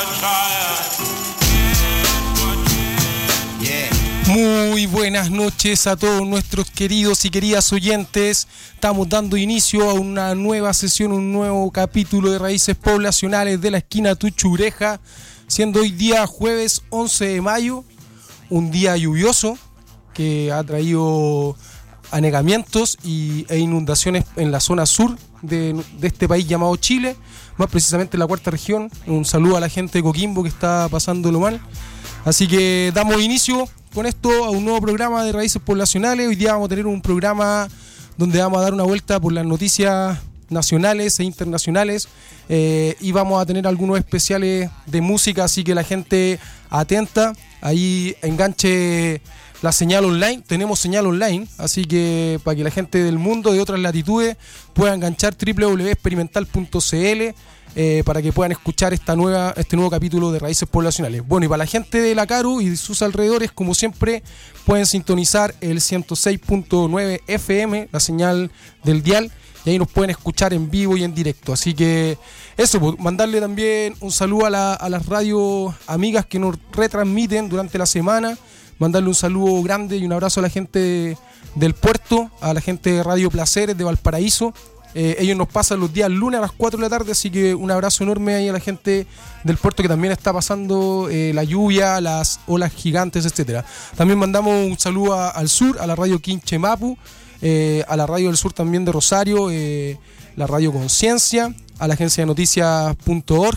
Muy buenas noches a todos nuestros queridos y queridas oyentes. Estamos dando inicio a una nueva sesión, un nuevo capítulo de Raíces Poblacionales de la esquina Tuchureja, siendo hoy día jueves 11 de mayo, un día lluvioso que ha traído anegamientos e inundaciones en la zona sur de este país llamado Chile, más precisamente en la cuarta región. Un saludo a la gente de Coquimbo que está pasándolo mal. Así que damos inicio con esto a un nuevo programa de Raíces Poblacionales. Hoy día vamos a tener un programa donde vamos a dar una vuelta por las noticias nacionales e internacionales, y vamos a tener algunos especiales de música, así que la gente atenta, ahí enganche la señal online. Tenemos señal online, así que para que la gente del mundo, de otras latitudes, pueda enganchar www.experimental.cl para que puedan escuchar este nuevo capítulo de Raíces Poblacionales. Bueno, y para la gente de La Caru y de sus alrededores, como siempre, pueden sintonizar el 106.9 FM, la señal del dial, y ahí nos pueden escuchar en vivo y en directo. Así que eso, pues, mandarle también un saludo a las radios amigas que nos retransmiten durante la semana. Mandarle un saludo grande y un abrazo a la gente del puerto, a la gente de Radio Placeres de Valparaíso. Ellos nos pasan los días lunes a las 4 de la tarde, así que un abrazo enorme ahí a la gente del puerto que también está pasando la lluvia, las olas gigantes, etcétera. También mandamos un saludo al sur, a la radio Quinche Mapu, a la radio del sur también de Rosario, la radio Conciencia, a la agencia de noticias.org,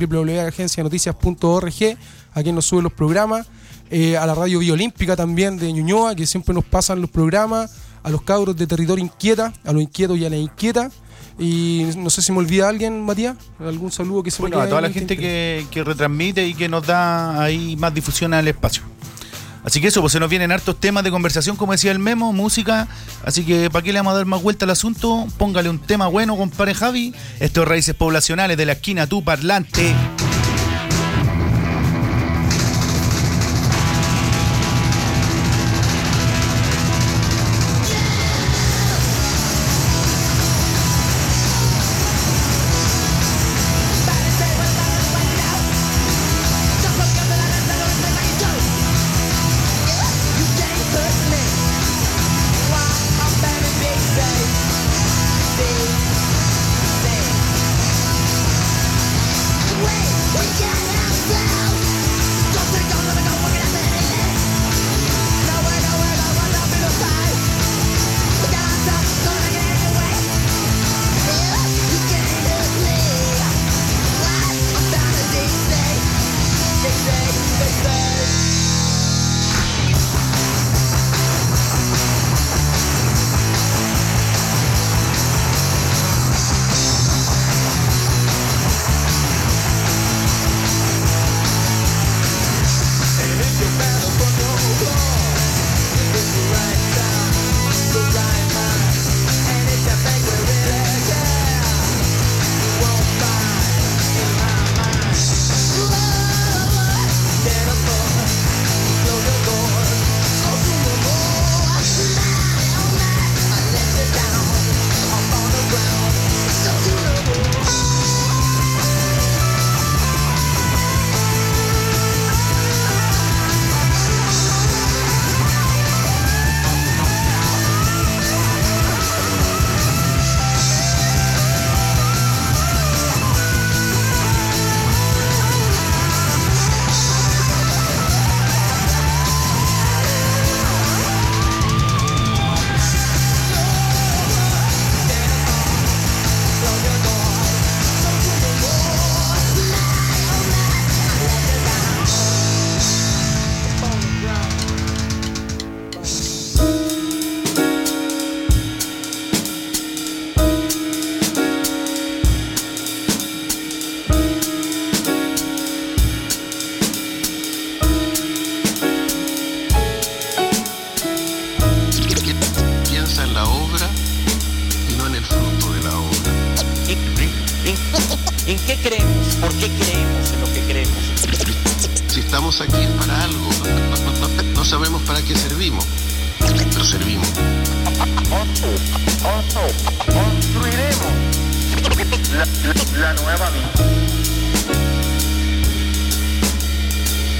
www.agencianoticias.org, a quien nos sube los programas, a la radio Biolímpica también de Ñuñoa, que siempre nos pasan los programas, a los cabros de Territorio Inquieta, a los inquietos y a la inquieta. Y no sé si me olvida alguien, Matías, algún saludo que se me olvide. Bueno, a toda la gente que retransmite y que nos da ahí más difusión al espacio. Así que eso, pues se nos vienen hartos temas de conversación, como decía el Memo, música. Así que ¿para qué le vamos a dar más vuelta al asunto? Póngale un tema bueno, compadre Javi. Esto es Raíces Poblacionales de la esquina Tu Parlante. ¿En qué creemos? ¿Por qué creemos en lo que creemos? Si estamos aquí es para algo. No sabemos para qué servimos, pero servimos. Construiremos la nueva vida.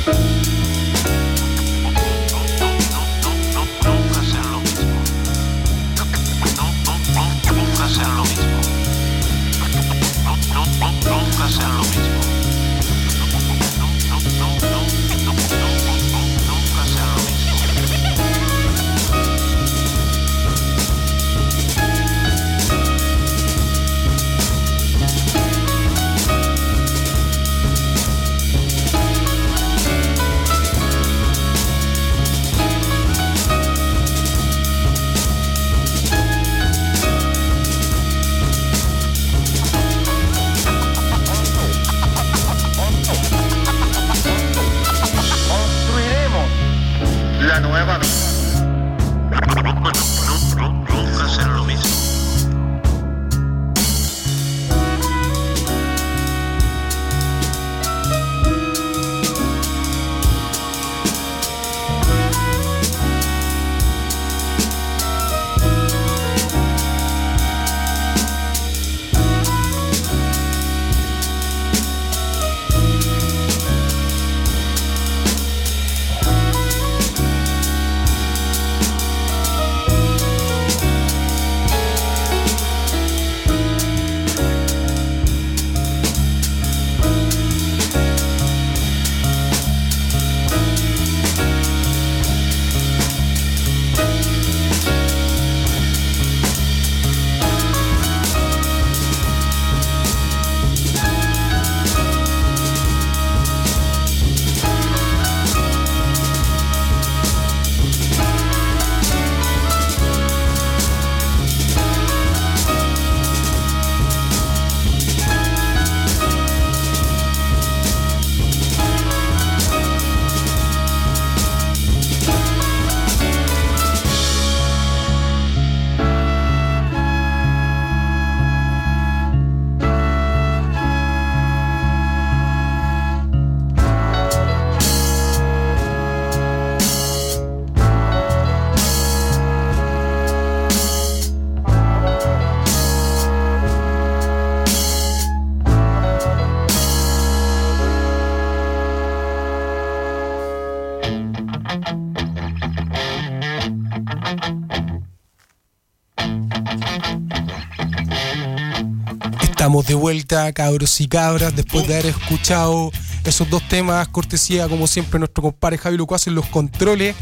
Estamos de vuelta, cabros y cabras, después de haber escuchado esos dos temas, cortesía, como siempre, nuestro compadre Javi Locuaz en los controles.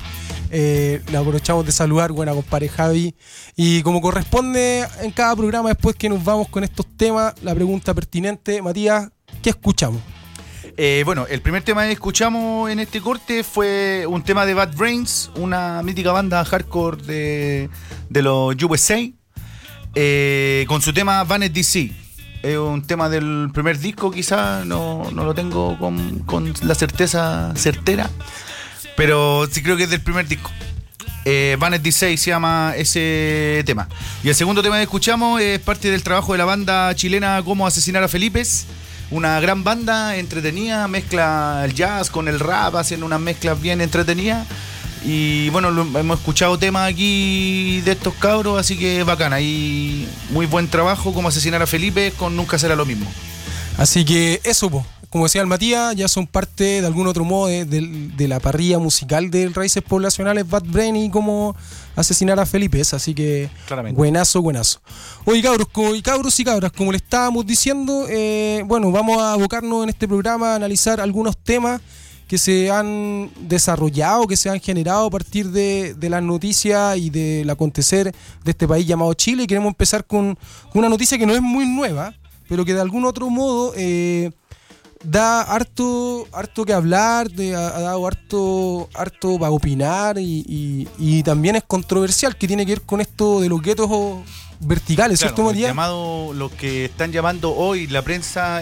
Le aprovechamos de saludar, buena compadre Javi. Y como corresponde en cada programa, después que nos vamos con estos temas, la pregunta pertinente, Matías, ¿qué escuchamos? Bueno, el primer tema que escuchamos en este corte fue un tema de Bad Brains, una mítica banda hardcore de los USA, con su tema Vanet DC. Es un tema del primer disco, quizás no lo tengo con la certeza certera, pero sí creo que es del primer disco. Vanet DC se llama ese tema. Y el segundo tema que escuchamos es parte del trabajo de la banda chilena Cómo Asesinar a Felipes. Una gran banda entretenida, mezcla el jazz con el rap, hacen unas mezclas bien entretenidas. Y bueno, hemos escuchado temas aquí de estos cabros, así que bacana. Y muy buen trabajo, Cómo Asesinar a Felipe con Nunca Será Lo Mismo. Así que eso, como decía el Matías, ya son parte de algún otro modo de la parrilla musical de Raíces Poblacionales, Bad Brain y Cómo Asesinar a Felipe. Así que claramente. Buenazo. Oye, cabros y cabras, como le estábamos diciendo, bueno, vamos a abocarnos en este programa a analizar algunos temas que se han desarrollado, que se han generado a partir de las noticias y del acontecer de este país llamado Chile. Y queremos empezar con una noticia que no es muy nueva, pero que de algún otro modo da harto que hablar, ha dado harto para opinar y también es controversial, que tiene que ver con esto de los guetos verticales, claro, ¿cierto, Matías? Lo que están llamando hoy la prensa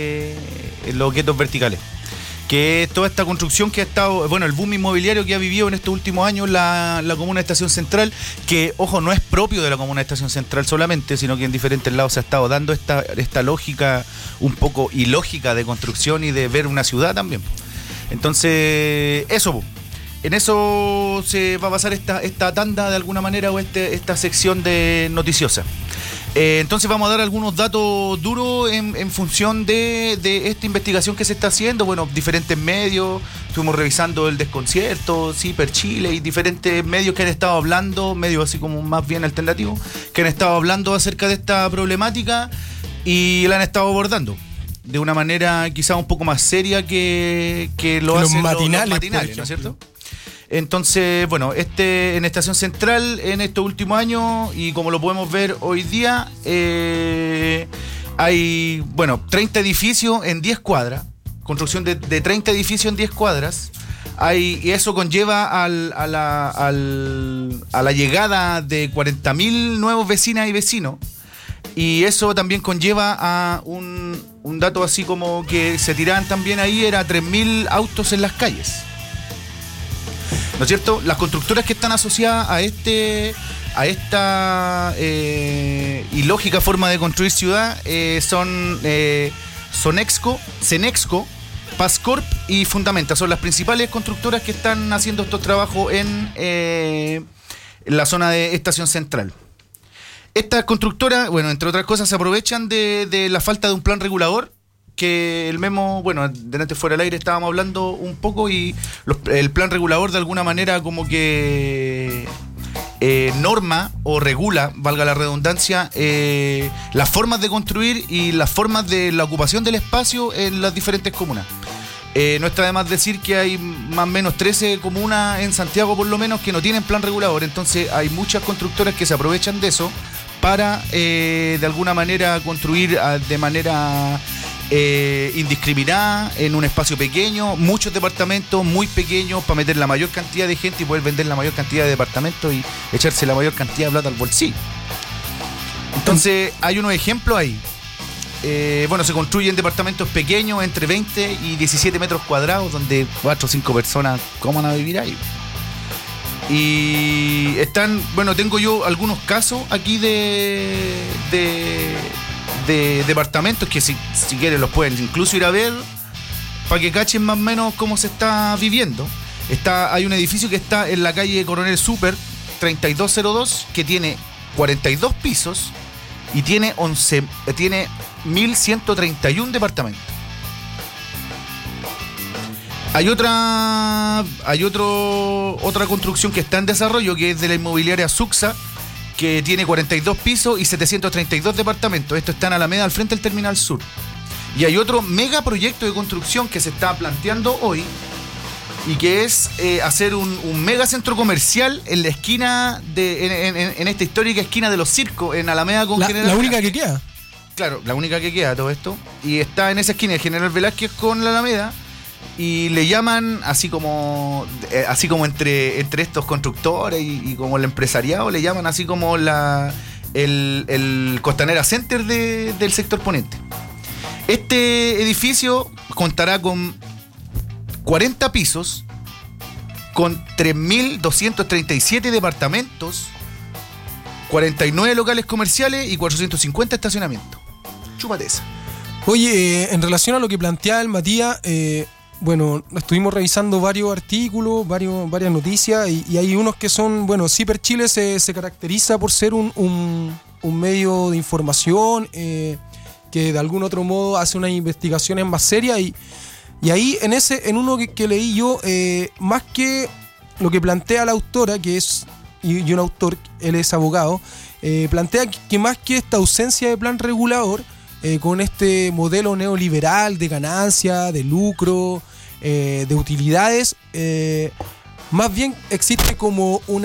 los guetos verticales, que es toda esta construcción que ha estado, bueno, el boom inmobiliario que ha vivido en estos últimos años la comuna de Estación Central, que, ojo, no es propio de la comuna de Estación Central solamente, sino que en diferentes lados se ha estado dando esta lógica un poco ilógica de construcción y de ver una ciudad también. Entonces, eso, en eso se va a basar esta tanda de alguna manera, o esta sección de noticiosa. Entonces vamos a dar algunos datos duros en función de esta investigación que se está haciendo. Bueno, diferentes medios, estuvimos revisando el Desconcierto, Ciper Chile y diferentes medios que han estado hablando, medios así como más bien alternativos, que han estado hablando acerca de esta problemática y la han estado abordando de una manera quizá un poco más seria que lo los hacen matinales, ¿no es cierto? Entonces, bueno, en Estación Central, en estos últimos años, y como lo podemos ver hoy día, hay, 30 edificios en 10 cuadras, construcción de 30 edificios en 10 cuadras, y eso conlleva a la llegada de 40.000 nuevos vecinas y vecinos, y eso también conlleva a un dato así como que se tiraban también ahí, era 3.000 autos en las calles. ¿No es cierto? Las constructoras que están asociadas a esta ilógica forma de construir ciudad son Cenexco, Pascorp y Fundamenta. Son las principales constructoras que están haciendo estos trabajos en la zona de Estación Central. Estas constructoras, entre otras cosas, se aprovechan de la falta de un plan regulador, que el Memo, delante fuera del aire estábamos hablando un poco, y el plan regulador de alguna manera como que norma o regula, valga la redundancia, las formas de construir y las formas de la ocupación del espacio en las diferentes comunas. No está de más decir que hay más o menos 13 comunas en Santiago por lo menos que no tienen plan regulador, entonces hay muchas constructoras que se aprovechan de eso para de alguna manera construir de manera indiscriminada en un espacio pequeño, muchos departamentos muy pequeños para meter la mayor cantidad de gente y poder vender la mayor cantidad de departamentos y echarse la mayor cantidad de plata al bolsillo. Entonces hay unos ejemplos ahí. Se construyen departamentos pequeños entre 20 y 17 metros cuadrados donde 4 o 5 personas ¿cómo van a vivir ahí? Y están, tengo yo algunos casos aquí de departamentos que si quieren los pueden incluso ir a ver para que cachen más o menos cómo se está viviendo. Hay un edificio que está en la calle Coronel Super 3202 que tiene 42 pisos y tiene 1.131 departamentos. Hay otra construcción que está en desarrollo, que es de la inmobiliaria Suxa, que tiene 42 pisos y 732 departamentos. Esto está en Alameda, al frente del Terminal Sur. Y hay otro megaproyecto de construcción que se está planteando hoy, y que es hacer un mega centro comercial en la esquina en esta histórica esquina de los circos, en Alameda con General La única Velázquez. que queda. Claro, la única que queda todo esto. Y está en esa esquina de General Velázquez con la Alameda. Y le llaman, así como entre estos constructores y como el empresariado, le llaman así como el Costanera Center del sector poniente. Este edificio contará con 40 pisos, con 3.237 departamentos, 49 locales comerciales y 450 estacionamientos. Chúpate esa. Oye, en relación a lo que planteaba el Matías, estuvimos revisando varios artículos, varias noticias, y hay unos que son, Ciper Chile se caracteriza por ser un medio de información que de algún otro modo hace unas investigaciones más serias, y ahí en uno que leí yo, más que lo que plantea la autora, que es, y un autor, él es abogado, plantea que más que esta ausencia de plan regulador, con este modelo neoliberal de ganancia, de lucro, de utilidades, más bien existe como un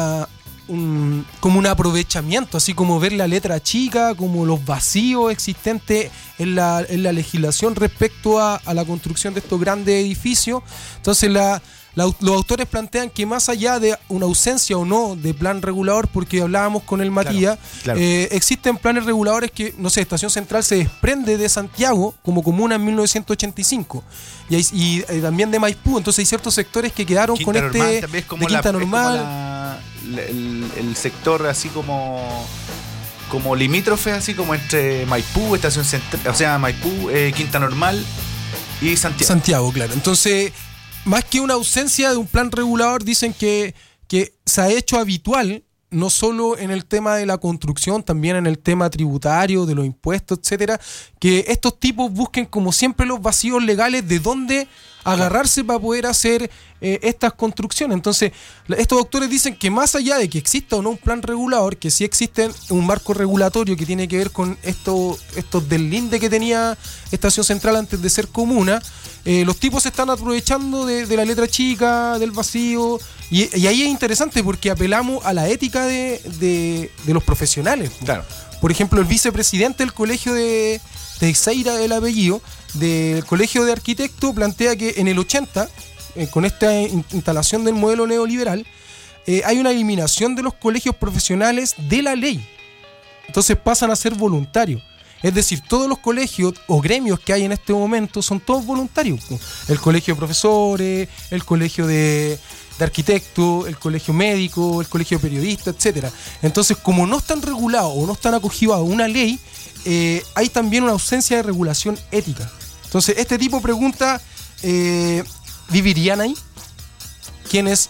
aprovechamiento, así como ver la letra chica, como los vacíos existentes en la legislación respecto a la construcción de estos grandes edificios. Entonces los autores plantean que más allá de una ausencia o no de plan regulador, porque hablábamos con el Matías, claro. Existen planes reguladores que, Estación Central se desprende de Santiago como comuna en 1985 y también de Maipú, entonces hay ciertos sectores que quedaron Quinta con Normal, también es como de Quinta es como Normal. el sector así como limítrofe, así como entre Maipú, Estación Central, o sea, Maipú, Quinta Normal y Santiago, claro. Entonces, más que una ausencia de un plan regulador, dicen que se ha hecho habitual no solo en el tema de la construcción, también en el tema tributario, de los impuestos, etcétera, que estos tipos busquen como siempre los vacíos legales de dónde agarrarse para poder hacer estas construcciones. Entonces, estos doctores dicen que más allá de que exista o no un plan regulador, que sí existe un marco regulatorio que tiene que ver con estos deslindes que tenía Estación Central antes de ser comuna, los tipos se están aprovechando de la letra chica, del vacío, y ahí es interesante porque apelamos a la ética de los profesionales. Claro. Por ejemplo, el vicepresidente del colegio de Teixeira, el apellido, del colegio de arquitectos, plantea que en el 80, con esta instalación del modelo neoliberal, hay una eliminación de los colegios profesionales de la ley. Entonces pasan a ser voluntarios. Es decir, todos los colegios o gremios que hay en este momento son todos voluntarios. El colegio de profesores, el colegio de arquitectos, el colegio médico, el colegio de periodistas, etcétera. Entonces, como no están regulados o no están acogidos a una ley, hay también una ausencia de regulación ética. Entonces, este tipo pregunta, ¿vivirían ahí? ¿Quiénes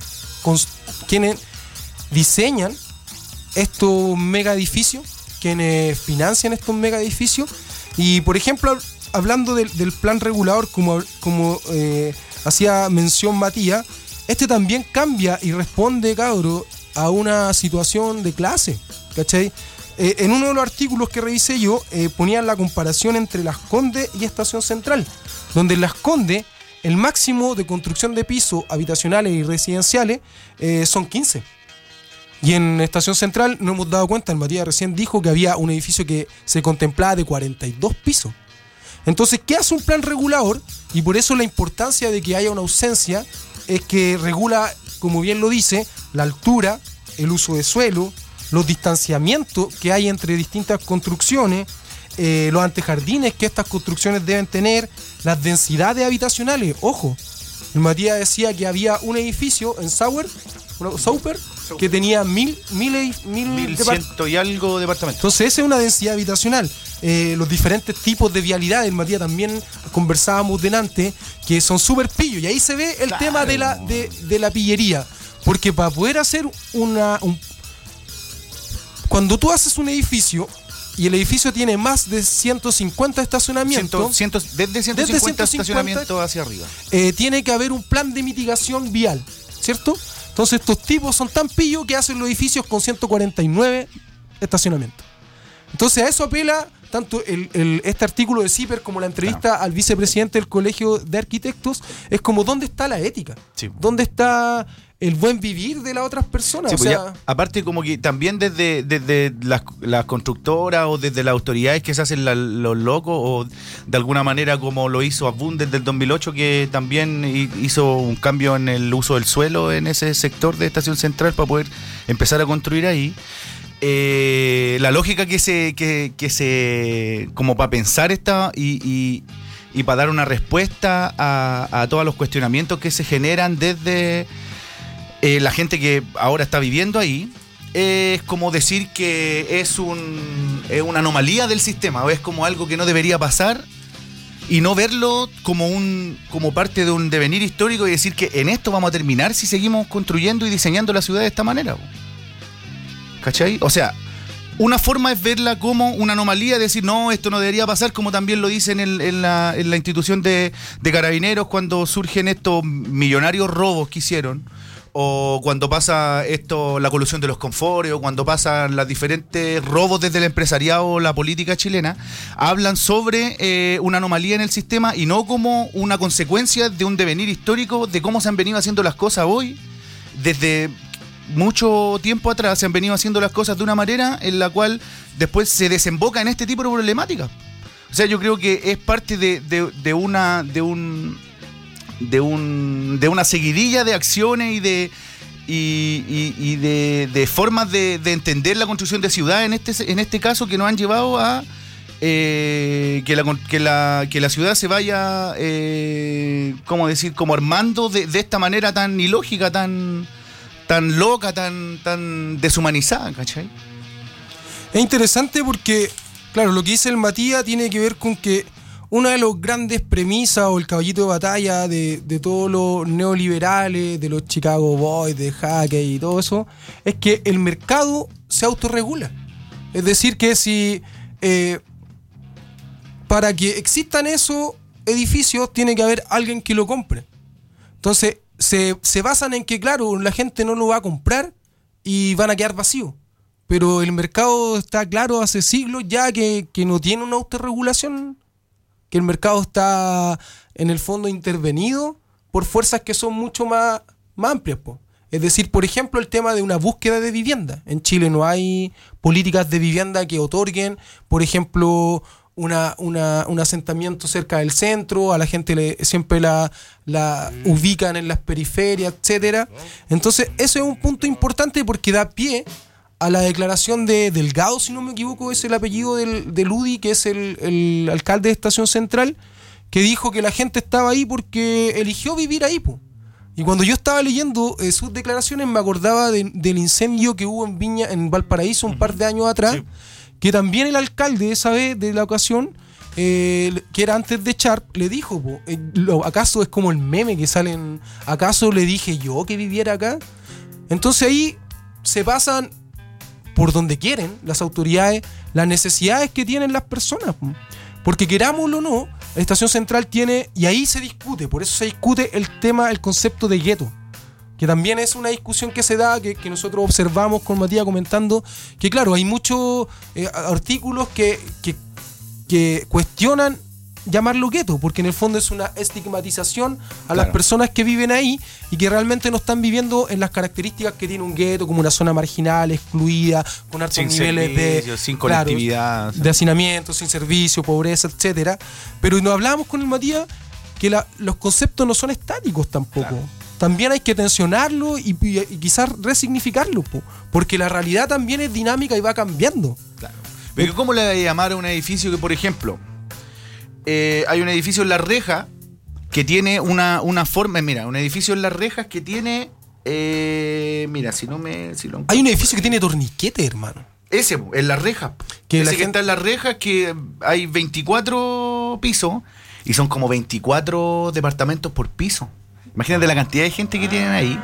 diseñan estos mega edificios? ¿Quiénes financian estos mega edificios? Y, por ejemplo, hablando del plan regulador, como hacía mención Matías, este también cambia y responde, cabro, a una situación de clase, ¿cachai? En uno de los artículos que revisé yo, ponían la comparación entre Las Condes y Estación Central, donde en Las Condes el máximo de construcción de pisos habitacionales y residenciales son 15. Y en Estación Central no hemos dado cuenta, el Matías recién dijo que había un edificio que se contemplaba de 42 pisos. Entonces, ¿qué hace un plan regulador? Y por eso la importancia de que haya una ausencia es que regula, como bien lo dice, la altura, el uso de suelo, los distanciamientos que hay entre distintas construcciones, los antejardines que estas construcciones deben tener, las densidades habitacionales. Ojo, el Matías decía que había un edificio en Sauer que tenía 1.100 y algo departamentos. Entonces esa es una densidad habitacional. Los diferentes tipos de vialidad, el Matías también conversábamos delante, que son súper pillos, y ahí se ve el tema de la pillería, porque para poder hacer cuando tú haces un edificio y el edificio tiene más de 150 estacionamientos, desde 150 estacionamientos hacia arriba, tiene que haber un plan de mitigación vial, ¿cierto? Entonces estos tipos son tan pillos que hacen los edificios con 149 estacionamientos. Entonces a eso apela tanto este artículo de CIPER como la entrevista al vicepresidente del Colegio de Arquitectos. Es como ¿dónde está la ética? Sí. ¿Dónde está el buen vivir de las otras personas? Sí, o sea, ya, aparte como que también desde las constructoras o desde las autoridades que se hacen los locos, o de alguna manera como lo hizo Abund desde el 2008, que también hizo un cambio en el uso del suelo en ese sector de Estación Central para poder empezar a construir ahí. La lógica que se como para pensar esta y para dar una respuesta a todos los cuestionamientos que se generan desde la gente que ahora está viviendo ahí, es como decir que es una anomalía del sistema, o es como algo que no debería pasar, y no verlo como parte de un devenir histórico y decir que en esto vamos a terminar si seguimos construyendo y diseñando la ciudad de esta manera. ¿Cachai? O sea, una forma es verla como una anomalía, decir, no, esto no debería pasar, como también lo dicen en la institución de Carabineros cuando surgen estos millonarios robos que hicieron, o cuando pasa la colusión de los confores, o cuando pasan los diferentes robos desde el empresariado o la política chilena, hablan sobre una anomalía en el sistema y no como una consecuencia de un devenir histórico de cómo se han venido haciendo las cosas hoy. Desde mucho tiempo atrás se han venido haciendo las cosas de una manera en la cual después se desemboca en este tipo de problemáticas. O sea, yo creo que es parte de una seguidilla de acciones y de formas de entender la construcción de ciudad en este caso, que nos han llevado a que la ciudad se vaya ¿cómo decir? Como armando de esta manera tan ilógica, tan loca, tan deshumanizada, ¿cachai? Es interesante porque, claro, lo que dice el Matías tiene que ver con que una de las grandes premisas o el caballito de batalla de todos los neoliberales, de los Chicago Boys, de Hackett y todo eso, es que el mercado se autorregula. Es decir, que si para que existan esos edificios tiene que haber alguien que lo compre. Entonces se basan en que, claro, la gente no lo va a comprar y van a quedar vacíos. Pero el mercado está claro hace siglos ya que no tiene una autorregulación, que el mercado está en el fondo intervenido por fuerzas que son mucho más amplias, po. Es decir, por ejemplo, el tema de una búsqueda de vivienda. En Chile no hay políticas de vivienda que otorguen, por ejemplo, un asentamiento cerca del centro, a la gente siempre la ubican en las periferias, etcétera. Entonces, eso es un punto importante porque da pie a la declaración de Delgado, si no me equivoco, es el apellido del UDI, que es el alcalde de Estación Central, que dijo que la gente estaba ahí porque eligió vivir ahí, po. Y cuando yo estaba leyendo sus declaraciones me acordaba del incendio que hubo en Valparaíso un par de años atrás, sí, que también el alcalde esa vez de la ocasión, que era antes de Sharp, le dijo, po, ¿acaso es como el meme que salen? ¿Acaso le dije yo que viviera acá? Entonces ahí se pasan por donde quieren las autoridades las necesidades que tienen las personas, porque querámoslo o no, la Estación Central tiene, y ahí se discute, por eso se discute el concepto de gueto, que también es una discusión que se da, que nosotros observamos con Matías comentando, que claro, hay muchos artículos que cuestionan llamarlo gueto, porque en el fondo es una estigmatización a las personas que viven ahí y que realmente no están viviendo en las características que tiene un gueto, como una zona marginal, excluida, con altos niveles sin conectividad, de hacinamiento, sin servicio, pobreza, etcétera. Pero nos hablábamos con el Matías que los conceptos no son estáticos tampoco. Claro. También hay que tensionarlo y quizás resignificarlo, porque la realidad también es dinámica y va cambiando. Claro. Pero ¿cómo le voy a llamar a un edificio que, por ejemplo, hay un edificio en La Reja que tiene una forma, mira, un edificio en Las Rejas que tiene, mira, hay un edificio que tiene torniquete, hermano. Ese, en Las Rejas. Que está en Las Rejas, que hay 24 pisos y son como 24 departamentos por piso. Imagínate la cantidad de gente que tienen ahí.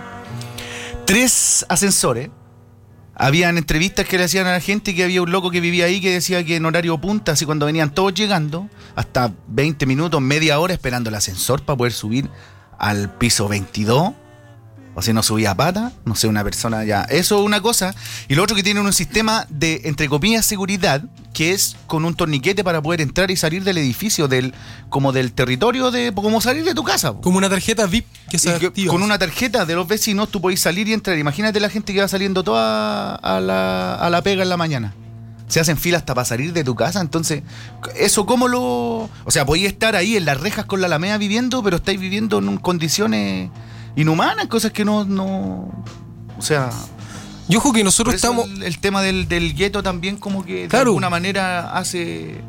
3 ascensores. Habían entrevistas que le hacían a la gente que había un loco que vivía ahí que decía que en horario punta, así cuando venían todos llegando, hasta 20 minutos, media hora esperando el ascensor para poder subir al piso 22. O sea, no subía a pata, no sé, una persona ya. Eso es una cosa. Y lo otro, que tienen un sistema de, entre comillas, seguridad, que es con un torniquete para poder entrar y salir del edificio, como del territorio, como salir de tu casa. Como una tarjeta VIP que se activa. Con una tarjeta de los vecinos tú podés salir y entrar. Imagínate la gente que va saliendo toda a la pega en la mañana. Se hacen filas hasta para salir de tu casa. Entonces, eso cómo lo... O sea, podéis estar ahí en Las Rejas con la Alameda viviendo, pero estáis viviendo en condiciones inhumanas, cosas que no... O sea... Yo creo que nosotros estamos... El tema del gueto también como que de alguna manera hace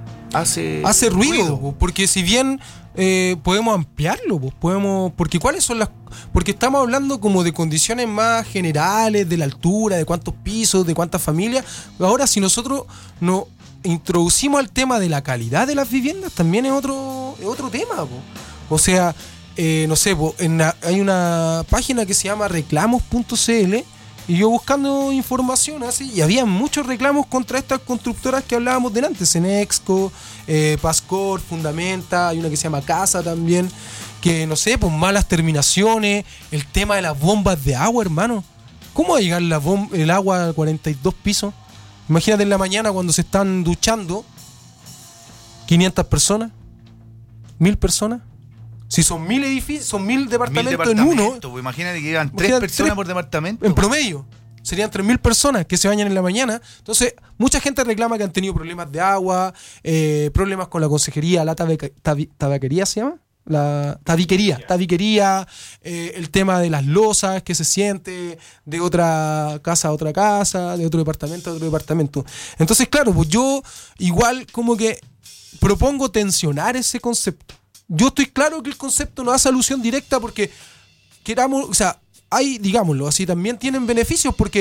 ruido, porque si bien podemos ampliarlo, porque ¿cuáles son las...? Porque estamos hablando como de condiciones más generales, de la altura, de cuántos pisos, de cuántas familias. Ahora, si nosotros nos introducimos al tema de la calidad de las viviendas, también es otro tema, o sea... no sé, hay una página que se llama reclamos.cl y yo buscando información así, y había muchos reclamos contra estas constructoras que hablábamos delante, Cenexco, Pascor, Fundamenta, hay una que se llama Casa también, que no sé, malas terminaciones, el tema de las bombas de agua, hermano. ¿Cómo va a llegar el agua a 42 pisos? Imagínate en la mañana cuando se están duchando 500 personas, 1000 personas. Si son 1000 edificios, son 1000 departamentos en uno. Pues imagínate que llegan 3 personas por departamento. En promedio. Serían 3000 personas que se bañan en la mañana. Entonces, mucha gente reclama que han tenido problemas de agua, problemas con la consejería, la tabaquería se llama. La tabiquería, el tema de las losas que se siente de otra casa a otra casa, de otro departamento a otro departamento. Entonces, claro, pues yo igual como que propongo tensionar ese concepto. Yo estoy claro que el concepto no hace alusión directa porque queramos, o sea, hay, digámoslo así, también tienen beneficios porque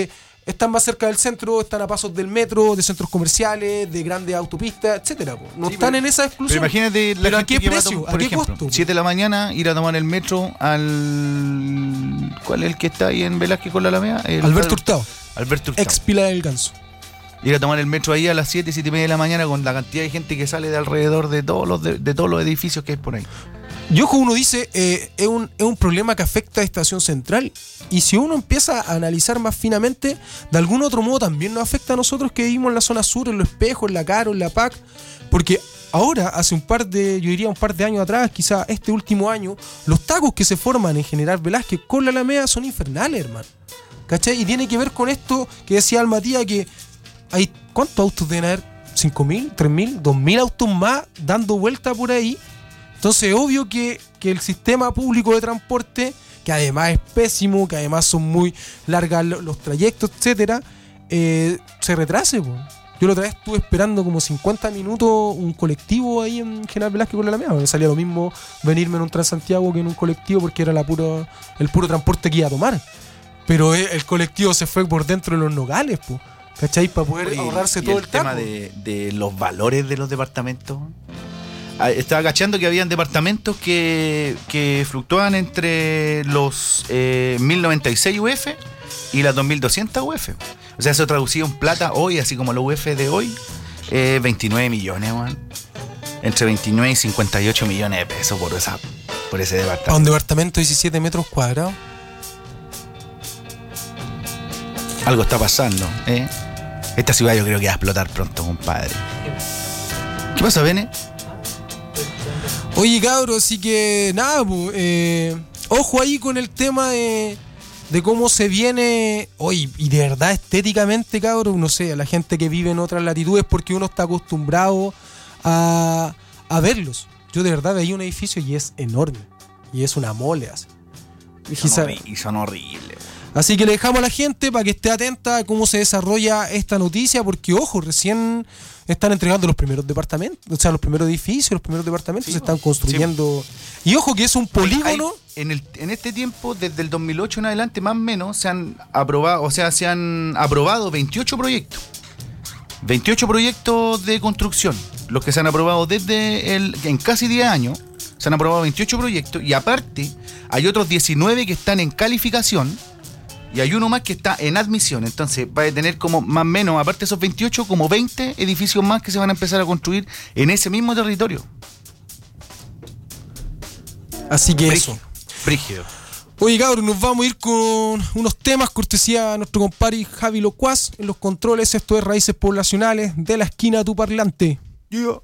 están más cerca del centro, están a pasos del metro, de centros comerciales, de grandes autopistas, etcétera. No Sí, están pero- en esa exclusión. Pero imagínate ¿Pero a gente qué que va precio? por ¿A qué ejemplo, costo? 7 de la mañana, ir a tomar el metro al... ¿Cuál es el que está ahí en Velázquez con la Alameda? Alberto Hurtado, Alberto Hurtado. ex Pila del Ganso. Ir a tomar el metro ahí a las 7, 7 y media de la mañana con la cantidad de gente que sale de alrededor de todos los edificios que hay por ahí. Y ojo, uno dice, es un problema que afecta a Estación Central. Y si uno empieza a analizar más finamente, de algún otro modo también nos afecta a nosotros que vivimos en la zona sur, en Los Espejos, en La Caro, en La PAC. Porque ahora, hace un par de años atrás, quizás este último año, los tacos que se forman en General Velázquez con la Alameda son infernales, hermano. ¿Cachai? Y tiene que ver con esto que decía el Matías, que hay, ¿cuántos autos deben haber? ¿5.000? ¿3.000? ¿2.000 autos más dando vuelta por ahí? Entonces es obvio que el sistema público de transporte, que además es pésimo, que además son muy largas los trayectos, etcétera, se retrase, po. Yo la otra vez estuve esperando como 50 minutos un colectivo ahí en General Velázquez con la Alameda. Me salía lo mismo venirme en un Transantiago que en un colectivo porque era el puro transporte que iba a tomar. Pero el colectivo se fue por dentro de los nogales, po. ¿Cachai? Para poder Oye, ahorrarse y todo el el tema taco. de los valores de los departamentos. Estaba cachando que habían departamentos que fluctuaban entre los 1096 UF y las 2200 UF. O sea, eso traducido en plata hoy, así como los UF de hoy, 29 millones, man. Entre 29 y 58 millones de pesos por ese Para un departamento. departamento de 17 metros cuadrados. Algo está pasando, ¿eh? Esta ciudad yo creo que va a explotar pronto, compadre. ¿Qué pasa, Bene? Oye, cabros, así que nada, ojo ahí con el tema de cómo se viene hoy, y de verdad estéticamente, cabros, no sé, a la gente que vive en otras latitudes, porque uno está acostumbrado a verlos. Yo de verdad veía un edificio y es enorme, y es una mole así. Y son horribles. Así que le dejamos a la gente para que esté atenta a cómo se desarrolla esta noticia, porque ojo, recién están entregando los primeros departamentos, o sea, los primeros edificios, los primeros departamentos Sí, se están construyendo. Y ojo que es un polígono. En este tiempo, desde el 2008 en adelante, más o menos, se han aprobado 28 proyectos. 28 proyectos de construcción. Los que se han aprobado en casi 10 años, se han aprobado 28 proyectos. Y aparte, hay otros 19 que están en calificación. Y hay uno más que está en admisión. Entonces va a tener como más o menos, aparte de esos 28, como 20 edificios más que se van a empezar a construir en ese mismo territorio. Así que eso. Brígido. Oye, cabros, nos vamos a ir con unos temas, cortesía a nuestro compadre Javi Locuaz en los controles. Esto es Raíces Poblacionales de la esquina de tu parlante. Yeah.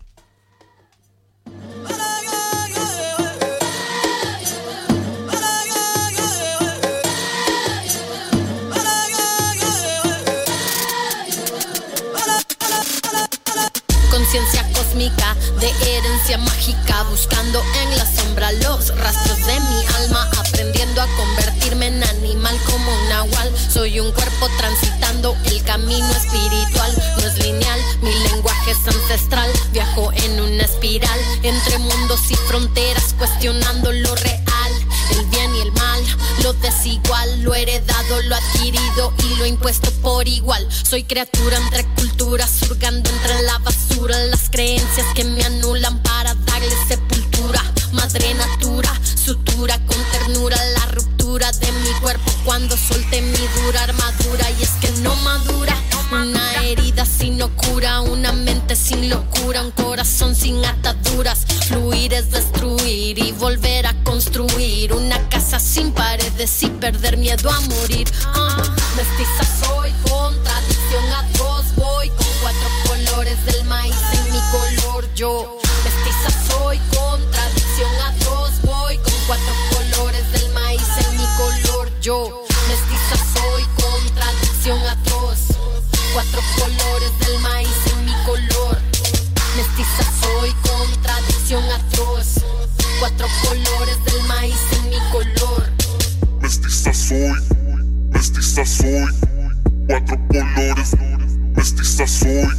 Conciencia cósmica de herencia mágica, buscando en la sombra los rastros de mi alma, aprendiendo a convertirme en animal como un nahual. Soy un cuerpo transitando el camino espiritual, no es lineal, mi lenguaje es ancestral. Viajo en una espiral entre mundos y fronteras, cuestionando lo real, el bien y el mal, lo desigual, lo heredado, lo adquirido y lo impuesto por igual. Soy criatura entre culturas, surgando entre la basura, las creencias que me anulan para darle sepultura. Madre natura, sutura con ternura, la ruptura de mi cuerpo cuando solté mi dura armadura. Y es que no madura, una herida sin locura, una mente sin locura, un corazón sin ataduras. Fluir es destruir y volver a construir una casa sin paredes y perder miedo a morir. Mestiza soy, contradicción atroz, voy con 4 colores del maíz en mi color yo. Mestiza soy, contradicción atroz, voy con 4 colores del maíz en mi color yo. Mestiza soy, contradicción atroz, 4 colores del maíz en mi color. Mestiza soy, contradicción atroz, 4 colores del maíz en mi color. Mestiza soy, 4 colores. Mestiza soy,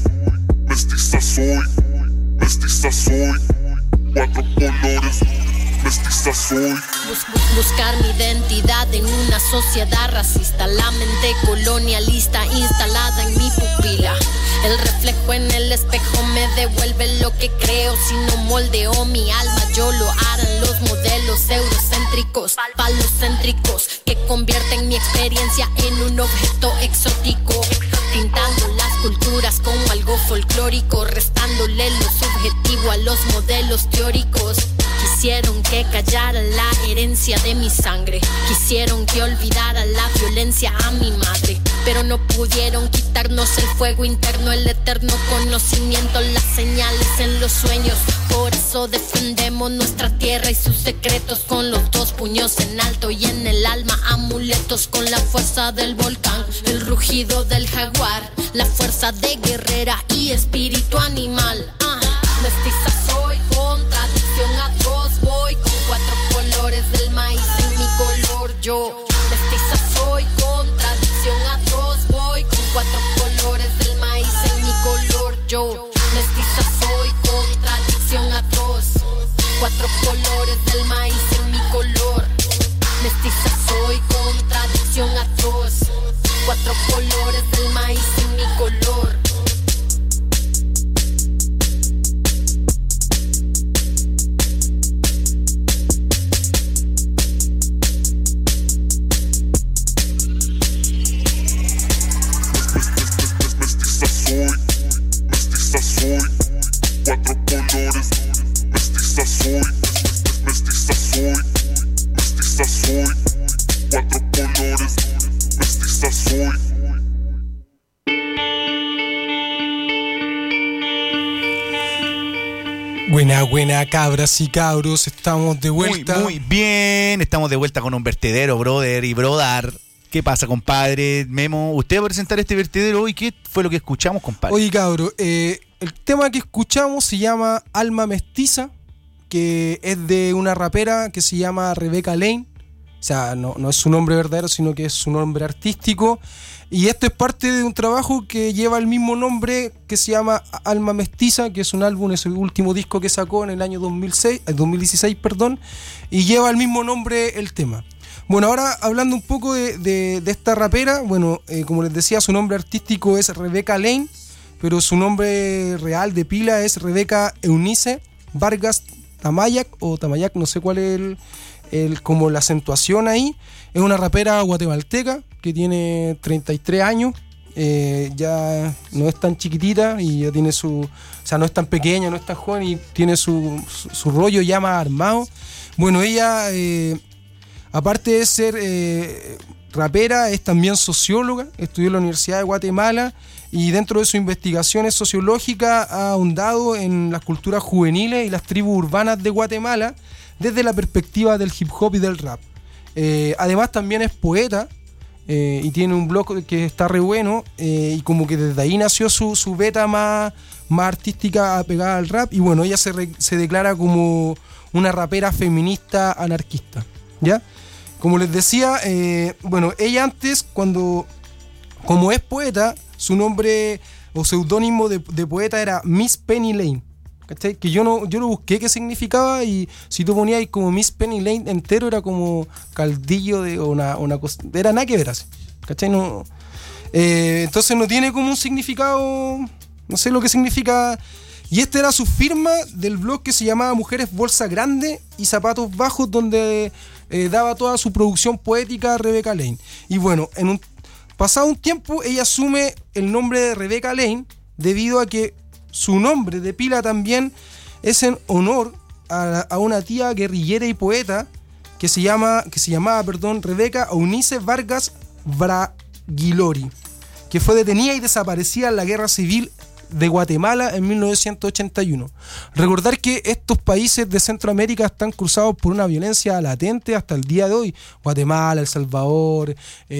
4 colores. Mestiza soy. Buscar mi identidad en una sociedad racista, la mente colonialista instalada en mi pupila. El reflejo en el espejo me devuelve lo que creo. Si no moldeo mi alma, yo lo harán los modelos eurocéntricos, falocéntricos, que convierten mi experiencia en un objeto exótico, pintando las culturas como algo folclórico, restándole lo subjetivo a los modelos teóricos. Quisieron que callara la herencia de mi sangre, quisieron que olvidara la violencia a mi madre, pero no pudieron quitarnos el fuego interno, el eterno conocimiento, las señales en los sueños. Por eso defendemos nuestra tierra y sus secretos, con los dos puños en alto y en el alma amuletos, con la fuerza del volcán, el rugido del jaguar, la fuerza de guerrera y espíritu animal. Mestiza soy, contradicción atroz, voy con 4 colores del maíz en mi color yo. Mestiza soy, contradicción atroz, voy con 4 colores del maíz en mi color yo. Mestiza soy, contradicción atroz, 4 colores del maíz en mi color. Mestiza soy, contradicción atroz, 4 colores del maíz en mi color. Mestiza soy, 4 colores. Mestiza soy, mestiza soy, mestiza soy, 4 colores. Mestiza soy. Buena, cabras y cabros, estamos de vuelta. Muy bien, estamos de vuelta con un vertedero, brother y brodar. ¿Qué pasa, compadre? Memo, usted va a presentar este vertedero hoy. ¿Qué fue lo que escuchamos, compadre? Oye, cabro, el tema que escuchamos se llama Alma Mestiza, que es de una rapera que se llama Rebecca Lane. O sea, no es su nombre verdadero, sino que es su nombre artístico. Y esto es parte de un trabajo que lleva el mismo nombre, que se llama Alma Mestiza, que es un álbum, es el último disco que sacó en el año 2016, y lleva el mismo nombre el tema. Bueno, ahora hablando un poco de esta rapera, bueno, como les decía, su nombre artístico es Rebecca Lane, pero su nombre real de pila es Rebeca Eunice Vargas Tamayac, o Tamayac, no sé cuál es como la acentuación ahí. Es una rapera guatemalteca que tiene 33 años, ya no es tan chiquitita y ya tiene o sea, no es tan pequeña, no es tan joven y tiene su rollo ya más armado. Bueno, ella... aparte de ser rapera, es también socióloga, estudió en la Universidad de Guatemala y dentro de sus investigaciones sociológicas ha ahondado en las culturas juveniles y las tribus urbanas de Guatemala desde la perspectiva del hip hop y del rap. Además también es poeta y tiene un blog que está re bueno y como que desde ahí nació su beta más artística pegada al rap. Y bueno, ella se declara como una rapera feminista anarquista, ¿ya? Como les decía, bueno, ella antes, como es poeta, su nombre o seudónimo de poeta era Miss Penny Lane, ¿cachai? Que yo lo busqué qué significaba, y si tú ponías como Miss Penny Lane entero era como caldillo de una cosa, era nada que ver así, ¿cachai? No, entonces no tiene como un significado, no sé lo que significa. Y esta era su firma del blog que se llamaba Mujeres Bolsa Grande y Zapatos Bajos, donde daba toda su producción poética a Rebecca Lane. Y bueno, pasado un tiempo ella asume el nombre de Rebecca Lane debido a que su nombre de pila también es en honor a una tía guerrillera y poeta que se llamaba Rebecca Eunice Vargas Braguilori, que fue detenida y desaparecida en la Guerra Civil de Guatemala en 1981. Recordar que estos países de Centroamérica están cruzados por una violencia latente hasta el día de hoy. Guatemala, El Salvador,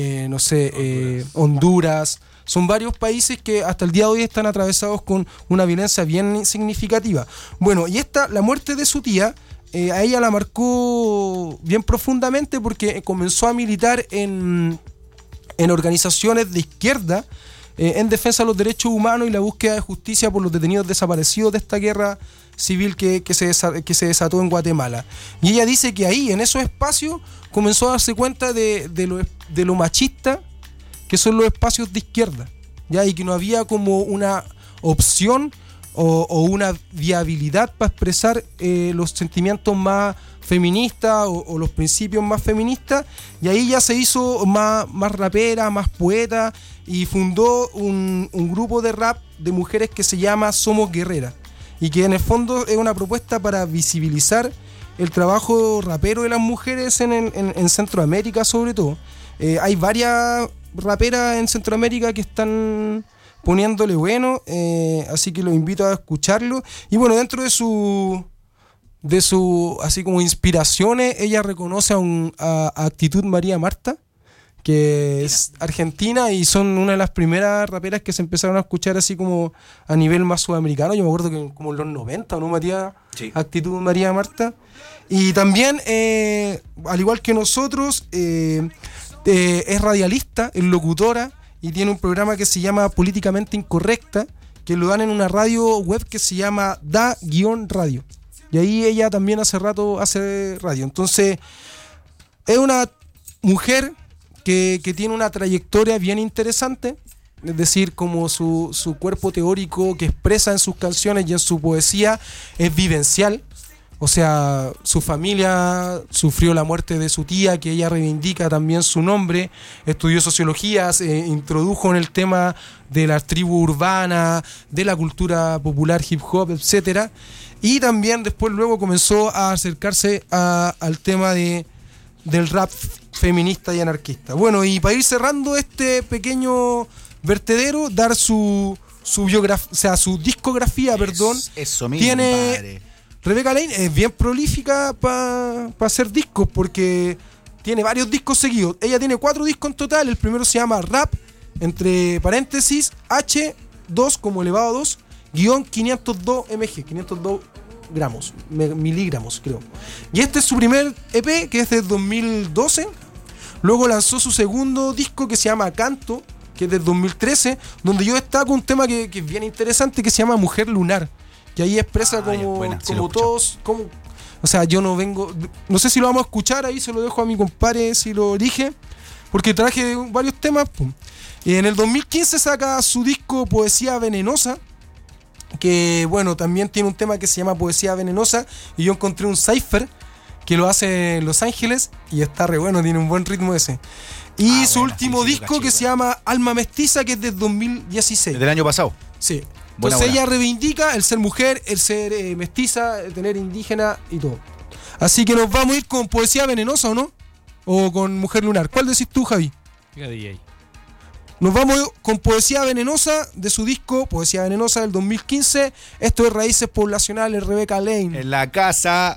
Honduras. Son varios países que hasta el día de hoy están atravesados con una violencia bien significativa. Bueno, y la muerte de su tía, a ella la marcó bien profundamente porque comenzó a militar en organizaciones de izquierda en defensa de los derechos humanos y la búsqueda de justicia por los detenidos desaparecidos de esta guerra civil que se desató en Guatemala. Y ella dice que ahí, en esos espacios, comenzó a darse cuenta de lo machista que son los espacios de izquierda, ¿ya? Y que no había como una opción o una viabilidad para expresar los sentimientos más feministas o los principios más feministas, y ahí ya se hizo más rapera, más poeta, y fundó un grupo de rap de mujeres que se llama Somos Guerreras, y que en el fondo es una propuesta para visibilizar el trabajo rapero de las mujeres en Centroamérica sobre todo. Hay varias raperas en Centroamérica que están poniéndole bueno, así que los invito a escucharlo. Y bueno, dentro de su así como inspiraciones, ella reconoce a Actitud María Marta, que es argentina, y son una de las primeras raperas que se empezaron a escuchar así como a nivel más sudamericano. Yo me acuerdo que como en los 90, ¿no, Matías? Sí. Actitud María Marta. Y también, al igual que nosotros, es radialista, es locutora, y tiene un programa que se llama Políticamente Incorrecta, que lo dan en una radio web que se llama Da-Radio. Y ahí ella también hace rato hace radio. Entonces, es una mujer que tiene una trayectoria bien interesante, es decir, como su cuerpo teórico que expresa en sus canciones y en su poesía es vivencial. O sea, su familia sufrió la muerte de su tía, que ella reivindica también su nombre, estudió sociología, se introdujo en el tema de la tribu urbana, de la cultura popular, hip hop, etcétera, y también después luego comenzó a acercarse al tema del rap feminista y anarquista. Bueno, y para ir cerrando este pequeño vertedero, dar su biografía, o sea, su discografía, eso mismo, tiene padre. Rebeca Lane es bien prolífica para hacer discos, porque tiene varios discos seguidos. Ella tiene 4 discos en total. El primero se llama Rap, entre paréntesis, H2 como elevado a 2, guión 502 mg, 502 gramos, miligramos creo. Y este es su primer EP, que es de 2012. Luego lanzó su segundo disco, que se llama Canto, que es de 2013, donde yo destaco un tema que es bien interesante, que se llama Mujer Lunar. Que ahí expresa como todos, o sea, yo no vengo, no sé si lo vamos a escuchar, ahí se lo dejo a mi compadre si lo elige, porque traje varios temas. Y en el 2015 saca su disco Poesía Venenosa, que bueno, también tiene un tema que se llama Poesía Venenosa, y yo encontré un cypher que lo hace en Los Ángeles y está re bueno, tiene un buen ritmo ese. Y su último disco que se llama Alma Mestiza, que es de 2016. Del año pasado. Sí. Entonces ella reivindica el ser mujer, el ser mestiza, el tener indígena y todo. Así que nos vamos a ir con Poesía Venenosa, ¿o no? O con Mujer Lunar. ¿Cuál decís tú, Javi? DJ. Nos vamos con Poesía Venenosa de su disco Poesía Venenosa del 2015. Esto es Raíces Poblacionales, Rebeca Lane. En la casa.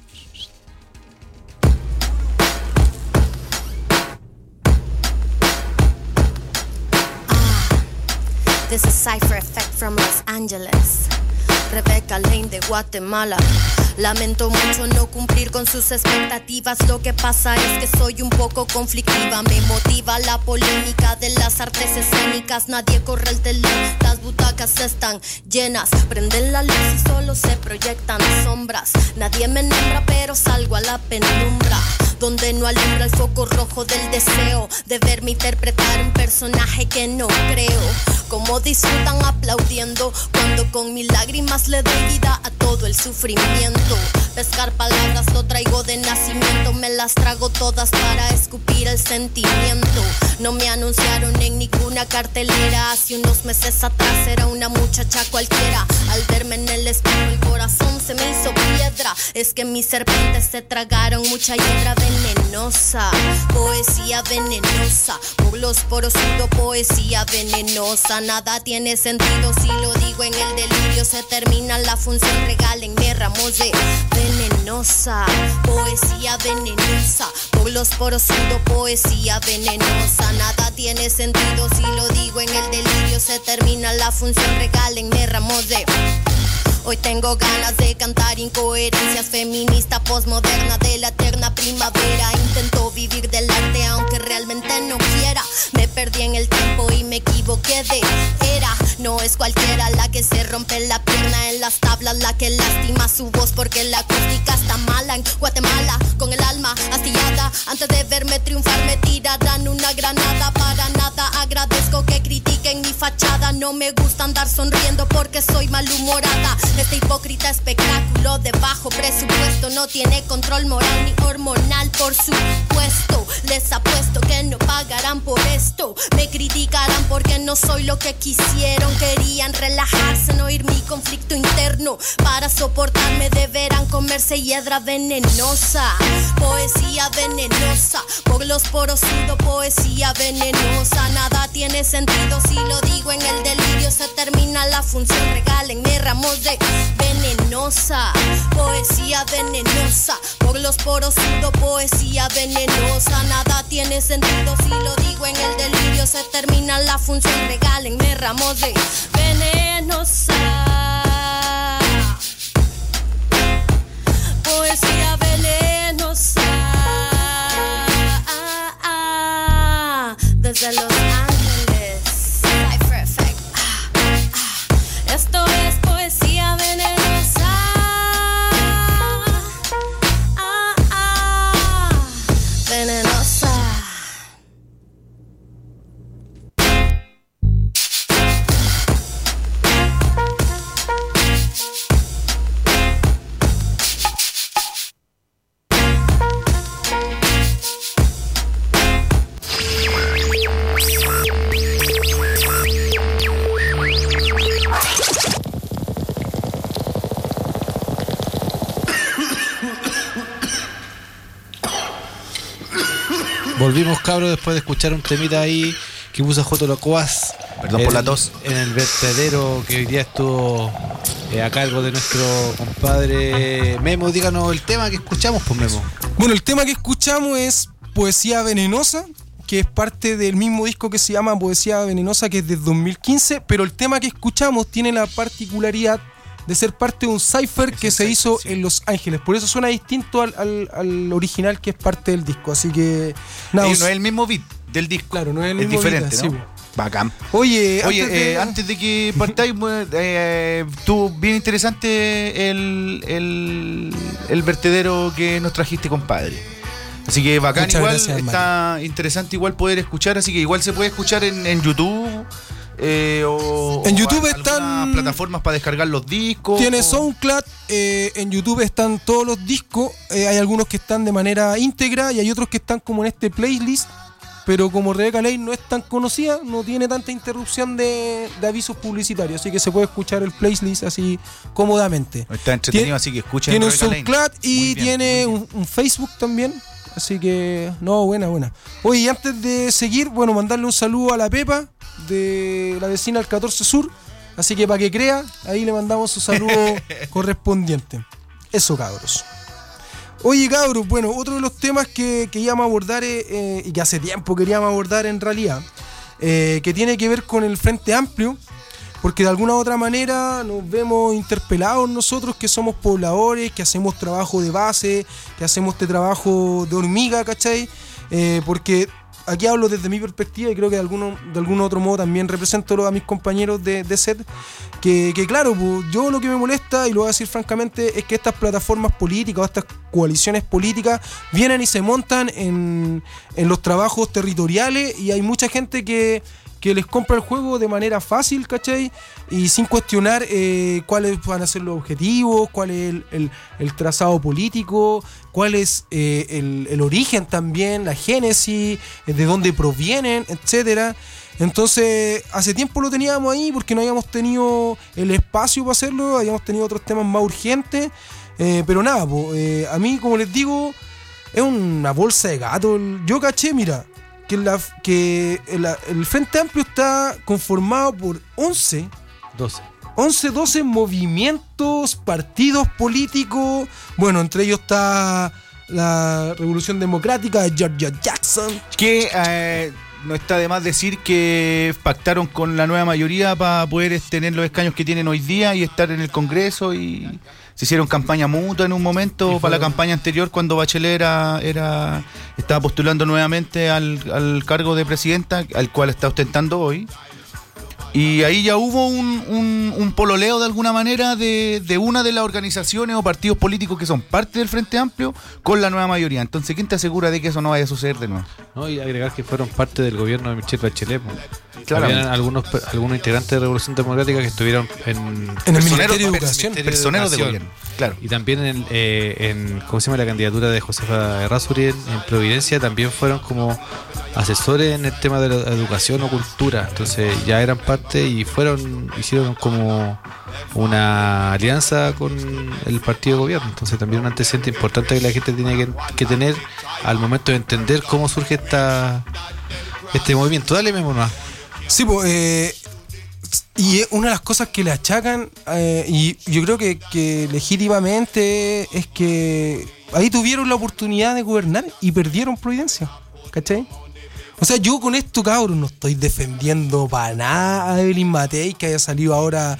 This is Cypher Effect from Los Angeles. Rebeca Lane de Guatemala. Lamento mucho no cumplir con sus expectativas. Lo que pasa es que soy un poco conflictiva. Me motiva la polémica de las artes escénicas. Nadie corre el telón, las butacas están llenas. Prenden la luz y solo se proyectan sombras. Nadie me nombra pero salgo a la penumbra, donde no alumbra el foco rojo del deseo de verme interpretar un personaje que no creo. Como disfrutan aplaudiendo cuando con mis lágrimas le doy vida a todo el sufrimiento. Pescar palabras lo traigo de nacimiento, me las trago todas para escupir el sentimiento. No me anunciaron en ninguna cartelera, hace unos meses atrás era una muchacha cualquiera. Al verme en el espejo el corazón se me hizo piedra. Es que mis serpientes se tragaron mucha hiedra venenosa. Poesía venenosa, por los poros sudo poesía venenosa. Nada tiene sentido si lo digo en el delirio. Se termina la función, regálenme ramos de venenosa. Poesía venenosa, por los poros sudo poesía venenosa. Nada tiene sentido si lo digo en el delirio. Se termina la función, regálenme ramos de... Hoy tengo ganas de cantar incoherencias, feminista postmoderna de la eterna primavera. Intento vivir del arte aunque realmente no quiera. Me perdí en el tiempo y me equivoqué de era. No es cualquiera la que se rompe la pierna en las tablas habla la que lastima su voz porque la acústica está mala en Guatemala, con el alma astillada. Antes de verme triunfar me tirarán una granada. Para nada agradezco que critiquen mi fachada. No me gusta andar sonriendo porque soy malhumorada. Este hipócrita espectáculo de bajo presupuesto no tiene control moral ni hormonal, por supuesto. Les apuesto que no pagarán por esto. Me criticarán porque no soy lo que quisieron. Querían relajarse, no oír mi conflicto interno. Para soportarme deberán comerse hiedra venenosa. Poesía venenosa, por los poros sudo poesía venenosa. Nada tiene sentido si lo digo en el delirio. Se termina la función, regálenme ramos de venenosa. Poesía venenosa, por los poros sudo poesía venenosa. Nada tiene sentido si lo digo en el delirio. Se termina la función, regálenme ramos de venenosa. Poesía venenosa. Desde Los Ángeles, Cypher Effect. Esto es poesía venenosa. Venenosa. Volvimos, cabros, después de escuchar un temita ahí que puso Joto Locoaz. Perdón por la tos. En el vertedero que hoy día estuvo a cargo de nuestro compadre Memo. Díganos el tema que escuchamos, pues, Memo. Bueno, el tema que escuchamos es Poesía Venenosa, que es parte del mismo disco que se llama Poesía Venenosa, que es de 2015, pero el tema que escuchamos tiene la particularidad de ser parte de un cypher que se hizo en Los Ángeles. Por eso suena distinto al original, que es parte del disco. Así que nada, no es el mismo beat del disco. Claro, no es el mismo diferente, beat, ¿no? sí. Bacán. Oye, antes de que partáis, estuvo bien interesante el vertedero que nos trajiste, compadre. Así que bacán. Muchas igual, gracias, está Mario. interesante igual poder escuchar, así que igual se puede escuchar en YouTube. En YouTube están plataformas para descargar los discos. Tiene SoundCloud, en YouTube están todos los discos. Hay algunos que están de manera íntegra y hay otros que están como en este playlist. Pero como Rebeca Lane no es tan conocida, no tiene tanta interrupción de avisos publicitarios, así que se puede escuchar el playlist así cómodamente. Está entretenido, así que escuchen. Tiene un Rebeca SoundCloud Lane. y tiene un Facebook también. Así que, no, buena. Oye, y antes de seguir, bueno, mandarle un saludo a la Pepa, de la vecina al 14 Sur. Así que para que crea, ahí le mandamos su saludo correspondiente. Eso, cabros. Oye, cabros, bueno, otro de los temas que íbamos a abordar y que hace tiempo queríamos abordar en realidad, que tiene que ver con el Frente Amplio, porque de alguna u otra manera nos vemos interpelados nosotros que somos pobladores, que hacemos trabajo de base, que hacemos este trabajo de hormiga, ¿cachai? Porque aquí hablo desde mi perspectiva y creo que de algún otro modo también represento a mis compañeros de SED, que claro, pues, yo lo que me molesta, y lo voy a decir francamente, es que estas plataformas políticas o estas coaliciones políticas vienen y se montan en los trabajos territoriales y hay mucha gente que les compra el juego de manera fácil, ¿cachai? Y sin cuestionar cuáles van a ser los objetivos, cuál es el trazado político, cuál es el origen también, la génesis, de dónde provienen, etcétera. Entonces, hace tiempo lo teníamos ahí porque no habíamos tenido el espacio para hacerlo, habíamos tenido otros temas más urgentes, pero nada, a mí, como les digo, es una bolsa de gato. Yo caché, mira, que el Frente Amplio está conformado por 12 movimientos, partidos políticos. Bueno, entre ellos está la Revolución Democrática de George Jackson. Que no está de más decir que pactaron con la nueva mayoría para poder tener los escaños que tienen hoy día y estar en el Congreso, y se hicieron campaña mutua en un momento para la campaña anterior, cuando Bachelet estaba postulando nuevamente al cargo de presidenta, al cual está ostentando hoy. Y ahí ya hubo un pololeo de alguna manera de una de las organizaciones o partidos políticos que son parte del Frente Amplio con la nueva mayoría. Entonces, ¿quién te asegura de que eso no vaya a suceder de nuevo? No, y agregar que fueron parte del gobierno de Michelle Bachelet. Claramente. Habían algunos integrantes de Revolución Democrática que estuvieron en el Ministerio de Educación. Personeros de gobierno. Claro. Y también en ¿cómo se llama? La candidatura de Josefa Errázuriz en Providencia también fueron como asesores en el tema de la educación o cultura. Entonces ya eran parte y hicieron como una alianza con el partido de gobierno. Entonces también un antecedente importante que la gente tiene que tener al momento de entender cómo surge este movimiento. Dale, Memo, nomás. Sí, pues, y una de las cosas que le achacan, y yo creo que legítimamente, es que ahí tuvieron la oportunidad de gobernar y perdieron Providencia, ¿cachai? O sea, yo con esto, cabrón, no estoy defendiendo para nada a Evelyn Matei, que haya salido ahora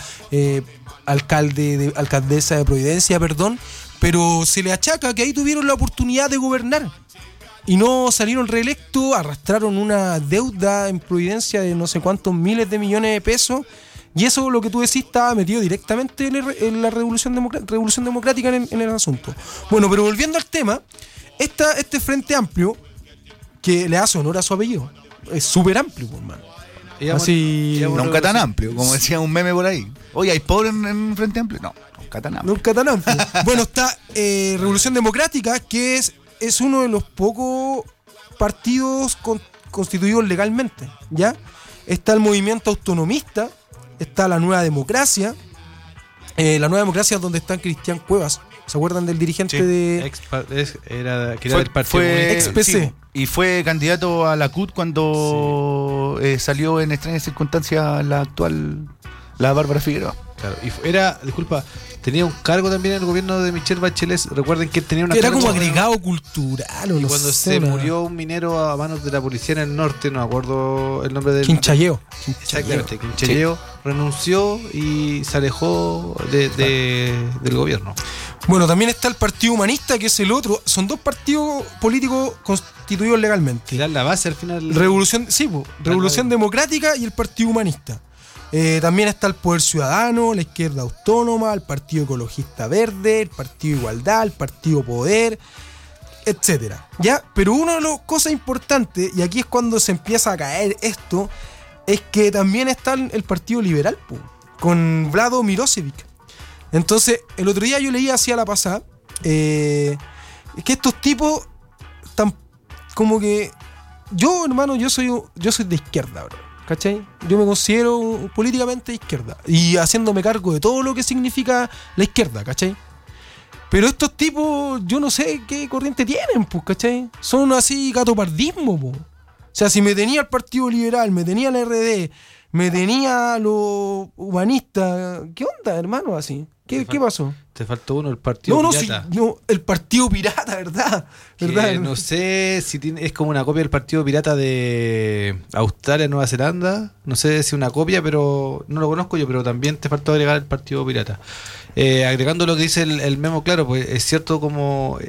alcaldesa de Providencia, perdón, pero se le achaca que ahí tuvieron la oportunidad de gobernar y no salieron reelectos, arrastraron una deuda en Providencia de no sé cuántos miles de millones de pesos, y eso, lo que tú decís, estaba metido directamente en la Revolución Democrática en el asunto. Bueno, pero volviendo al tema, este Frente Amplio, que le hace honor a su apellido, es súper amplio, hermano. Así, nunca tan amplio, como decía un meme por ahí. Oye, ¿hay pobre en Frente Amplio? No, nunca tan amplio. Nunca tan amplio. Bueno, está Revolución Democrática, que es uno de los pocos partidos constituidos legalmente, ¿ya? Está el movimiento autonomista, está la Nueva Democracia. La Nueva Democracia es donde está Cristian Cuevas. ¿Se acuerdan del dirigente de...? Era del partido ex-PC. Sí, y fue candidato a la CUT cuando salió en extrañas circunstancias la Bárbara Figueroa. Claro, y tenía un cargo también en el gobierno de Michelle Bachelet. Recuerden que tenía una era como agregado cultural. Y cuando se murió un minero a manos de la policía en el norte, no me acuerdo el nombre del... Quinchayeo. Exactamente, Quinchayeo renunció y se alejó del gobierno. Bueno, también está el Partido Humanista, que es el otro. Son dos partidos políticos constituidos legalmente. Y dar la base al final. Revolución Democrática y el Partido Humanista. También está el Poder Ciudadano, la Izquierda Autónoma, el Partido Ecologista Verde, el Partido Igualdad, el Partido Poder, etcétera. ¿Ya? Pero una de las cosas importantes, y aquí es cuando se empieza a caer esto, es que también está el Partido Liberal, con Vlado Mirosevic. Entonces, el otro día yo leía así a la pasada que estos tipos están como que... Yo, hermano, yo soy de izquierda, bro, ¿cachai? Yo me considero políticamente de izquierda y haciéndome cargo de todo lo que significa la izquierda, ¿cachai? Pero estos tipos, yo no sé qué corriente tienen, pues, ¿cachai? Son así gatopardismo, pues. O sea, si me tenía el Partido Liberal, me tenía la RD, me tenía los humanistas, ¿qué onda, hermano, así? ¿Qué pasó? Te faltó uno, el Partido Pirata. El Partido Pirata, ¿verdad? No sé si es como una copia del Partido Pirata de Australia, Nueva Zelanda. No sé si una copia, pero no lo conozco yo, pero también te faltó agregar el Partido Pirata. Agregando lo que dice el Memo, claro, pues es cierto como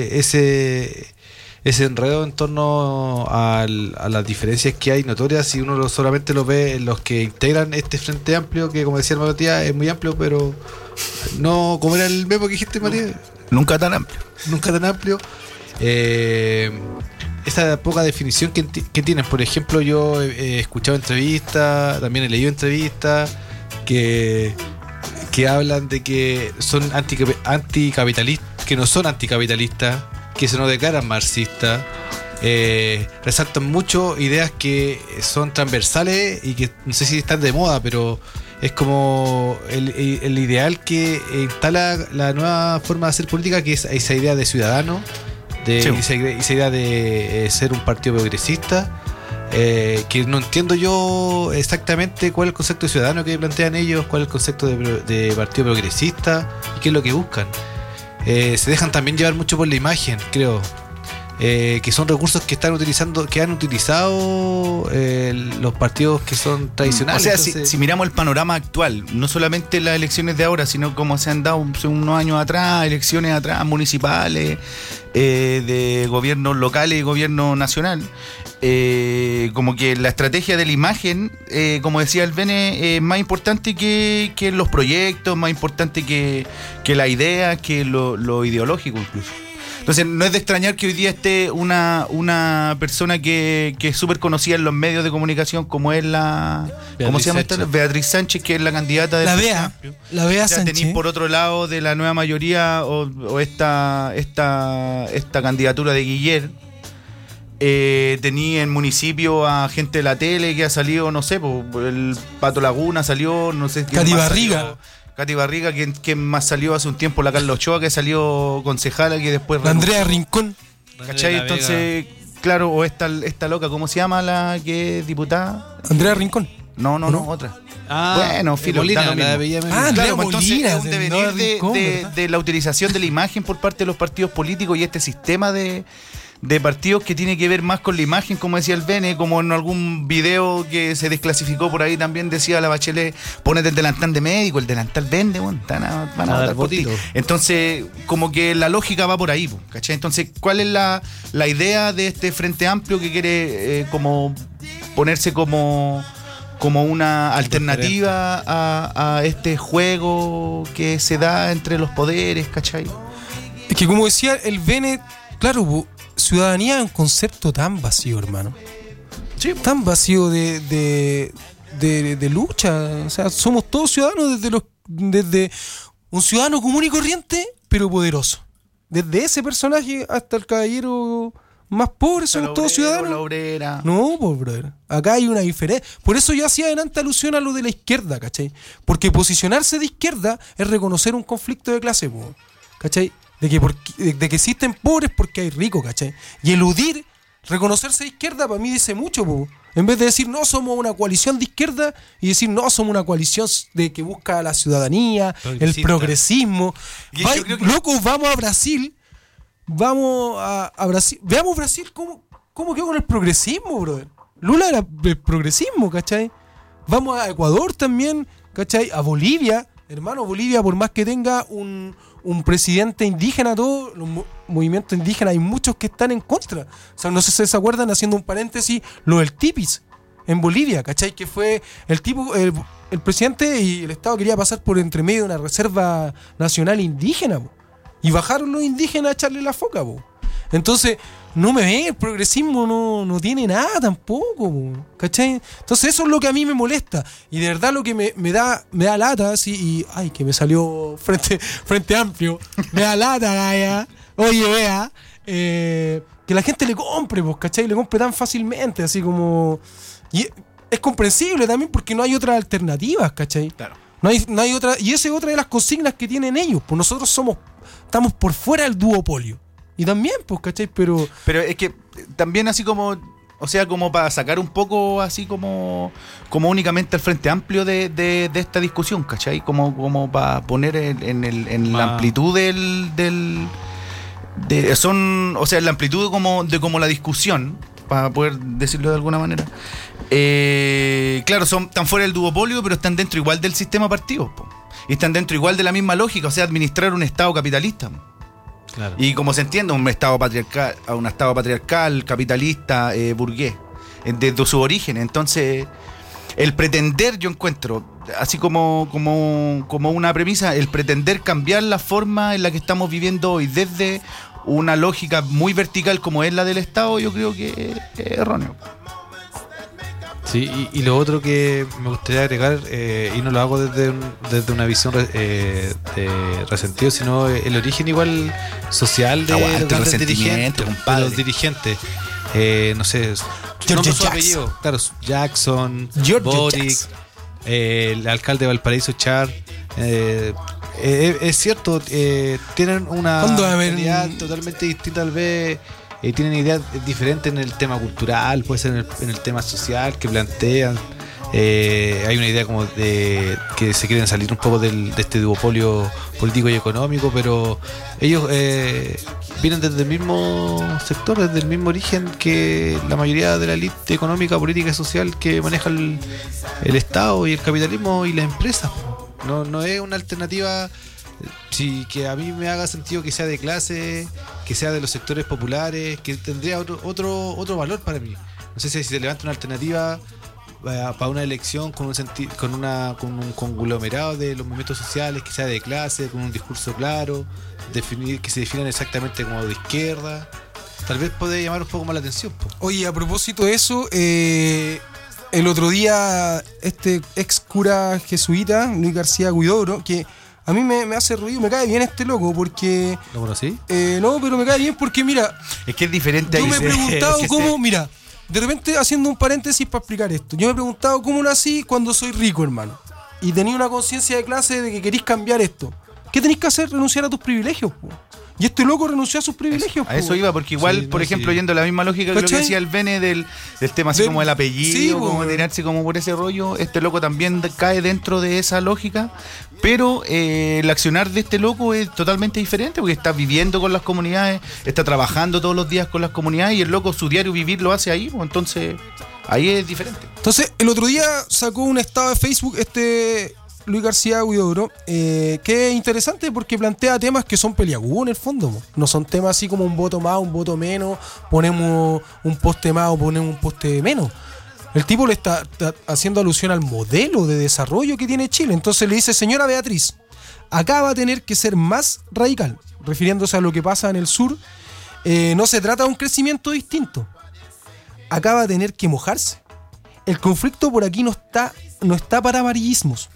ese enredo en torno a las diferencias que hay notorias, y uno solamente lo ve en los que integran este Frente Amplio, que como decía el Matías, es muy amplio, pero no como era el Memo que dijiste, Matías. Nunca tan amplio. Nunca tan amplio. Esa poca definición que tienen. Por ejemplo, yo he escuchado entrevistas, también he leído entrevistas que hablan de que son anticapitalistas, que no son anticapitalistas, que se nos declaran marxistas. Resaltan mucho ideas que son transversales y que no sé si están de moda, pero es como el ideal que instala la nueva forma de hacer política, que es esa idea de ciudadano, esa idea de ser un partido progresista, que no entiendo yo exactamente cuál es el concepto de ciudadano que plantean ellos, cuál es el concepto de partido progresista y qué es lo que buscan. Se dejan también llevar mucho por la imagen, creo. que son recursos que están utilizando, que han utilizado los partidos que son tradicionales. O sea, Entonces, si miramos el panorama actual, no solamente las elecciones de ahora, sino como se han dado unos años atrás, elecciones atrás, municipales, de gobiernos locales y gobierno nacional, como que la estrategia de la imagen, como decía el Bene, es más importante que los proyectos, más importante que la idea, que lo ideológico incluso. Entonces no es de extrañar que hoy día esté una persona que es súper conocida en los medios de comunicación, como es ¿cómo se llama esta? Beatriz Sánchez, que es la candidata de La Bea Sánchez. Tenéis por otro lado de la nueva mayoría o esta candidatura de Guiller. Tenía en municipio a gente de la tele que ha salido, no sé, el Pato Laguna salió, no sé. Cati Barriga. Cati Barriga, que más salió hace un tiempo, la Carla Ochoa, que salió concejala, que después... La Andrea Rincón. ¿Cachai? Entonces, claro, o esta loca, ¿cómo se llama la que es diputada? Andrea Rincón. No, otra. bueno, Molina, la de claro, pues entonces Molina, es un devenir Rincón, de la utilización de la imagen por parte de los partidos políticos y este sistema de partidos que tiene que ver más con la imagen, como decía el Bene, como en algún video que se desclasificó por ahí también decía la Bachelet, ponete el delantal de médico, el delantal vende, van a votar por ti. Entonces, como que la lógica va por ahí, ¿cachai? Entonces, ¿cuál es la idea de este Frente Amplio que quiere como ponerse como una alternativa a este juego que se da entre los poderes, ¿cachai? Es que como decía el Bene, claro, ciudadanía es un concepto tan vacío, hermano. Sí. Tan vacío de lucha. O sea, somos todos ciudadanos desde un ciudadano común y corriente, pero poderoso. Desde ese personaje hasta el caballero más pobre, somos todos ciudadanos. La obrera. No, pues, brother. Acá hay una diferencia. Por eso yo hacía adelante alusión a lo de la izquierda, ¿cachai? Porque posicionarse de izquierda es reconocer un conflicto de clase, ¿cachai? De que existen pobres porque hay ricos, ¿cachai? Y eludir, reconocerse de izquierda, para mí dice mucho, po. En vez de decir, no, somos una coalición de izquierda, y decir, no, somos una coalición de que busca la ciudadanía, el progresismo. Locos, vamos a Brasil, veamos Brasil cómo quedó con el progresismo, brother. Lula era el progresismo, ¿cachai? Vamos a Ecuador también, ¿cachai? A Bolivia. Hermano, Bolivia, por más que tenga un presidente indígena, todos los movimientos indígenas, hay muchos que están en contra. O sea, no sé si se acuerdan, haciendo un paréntesis, lo del Tipis en Bolivia, ¿cachai? Que fue el presidente y el Estado quería pasar por entre medio de una reserva nacional indígena, po. Y bajaron los indígenas a echarle la foca, po. Entonces, no me ven, el progresismo no tiene nada tampoco, ¿cachai? Entonces eso es lo que a mí me molesta. Y de verdad lo que me da lata, así, y ay, que me salió frente amplio, me da lata, gaya. Oye, vea, que la gente le compre, pues, ¿cachai? Le compre tan fácilmente, así como... Y es comprensible también porque no hay otras alternativas, ¿cachai? Claro. No hay otra, y esa es otra de las consignas que tienen ellos, pues nosotros estamos por fuera del duopolio. Y también, pues, ¿cachai? Pero es que también así como, o sea, como para sacar un poco así como únicamente el Frente Amplio de esta discusión, ¿cachai? Como para poner en la amplitud o sea, en la amplitud de como la discusión, para poder decirlo de alguna manera. Claro, son tan fuera del duopolio, pero están dentro igual del sistema partido, po. Y están dentro igual de la misma lógica, o sea, administrar un Estado capitalista. Claro. Y como se entiende, un Estado patriarcal, capitalista, burgués, desde su origen. Entonces, el pretender, yo encuentro, así como una premisa, el pretender cambiar la forma en la que estamos viviendo hoy desde una lógica muy vertical como es la del Estado, yo creo que es erróneo. Sí, y lo otro que me gustaría agregar, y no lo hago desde una visión de resentido, sino el origen igual social de los dirigentes, compadre. Los dirigentes. No sé, George su apellido, claro, Jackson, Boric, el alcalde de Valparaíso, Char. Es cierto, tienen una realidad totalmente distinta al vez. Tienen ideas diferentes en el tema cultural, puede ser en el tema social que plantean. Hay una idea como de que se quieren salir un poco de este duopolio político y económico, pero ellos vienen desde el mismo sector, desde el mismo origen que la mayoría de la élite económica, política y social que maneja el Estado y el capitalismo y las empresas. No es una alternativa que a mí me haga sentido que sea de clase, que sea de los sectores populares, que tendría otro valor para mí. No sé si se levanta una alternativa para una elección con un conglomerado de los movimientos sociales, que sea de clase, con un discurso claro, que se definan exactamente como de izquierda. Tal vez puede llamar un poco más la atención. Oye, a propósito de eso, el otro día este ex cura jesuita, Luis García Huidobro, que a mí me hace ruido, me cae bien este loco, porque... ¿Lo conocí? No, pero me cae bien porque, mira... Es que es diferente. Yo me he preguntado cómo, mira, de repente haciendo un paréntesis para explicar esto, yo me he preguntado cómo nací cuando soy rico, hermano, y tenía una conciencia de clase de que querís cambiar esto. ¿Qué tenés que hacer? Renunciar a tus privilegios, po. Y este loco renunció a sus privilegios. A eso iba, porque igual, por ejemplo, yendo a la misma lógica que lo que decía el Bene del tema así como el apellido, como tirarse como por ese rollo, este loco también cae dentro de esa lógica, pero el accionar de este loco es totalmente diferente, porque está viviendo con las comunidades, está trabajando todos los días con las comunidades, y el loco su diario vivir lo hace ahí, entonces ahí es diferente. Entonces, el otro día sacó un estado de Facebook Luis García Huidobro, que es interesante porque plantea temas que son peliagudos en el fondo. No son temas así como un voto más, un voto menos, ponemos un poste más o ponemos un poste menos. El tipo le está haciendo alusión al modelo de desarrollo que tiene Chile. Entonces le dice: señora Beatriz, acá va a tener que ser más radical, refiriéndose a lo que pasa en el sur. No se trata de un crecimiento distinto. Acá va a tener que mojarse. El conflicto por aquí no está para amarillismos.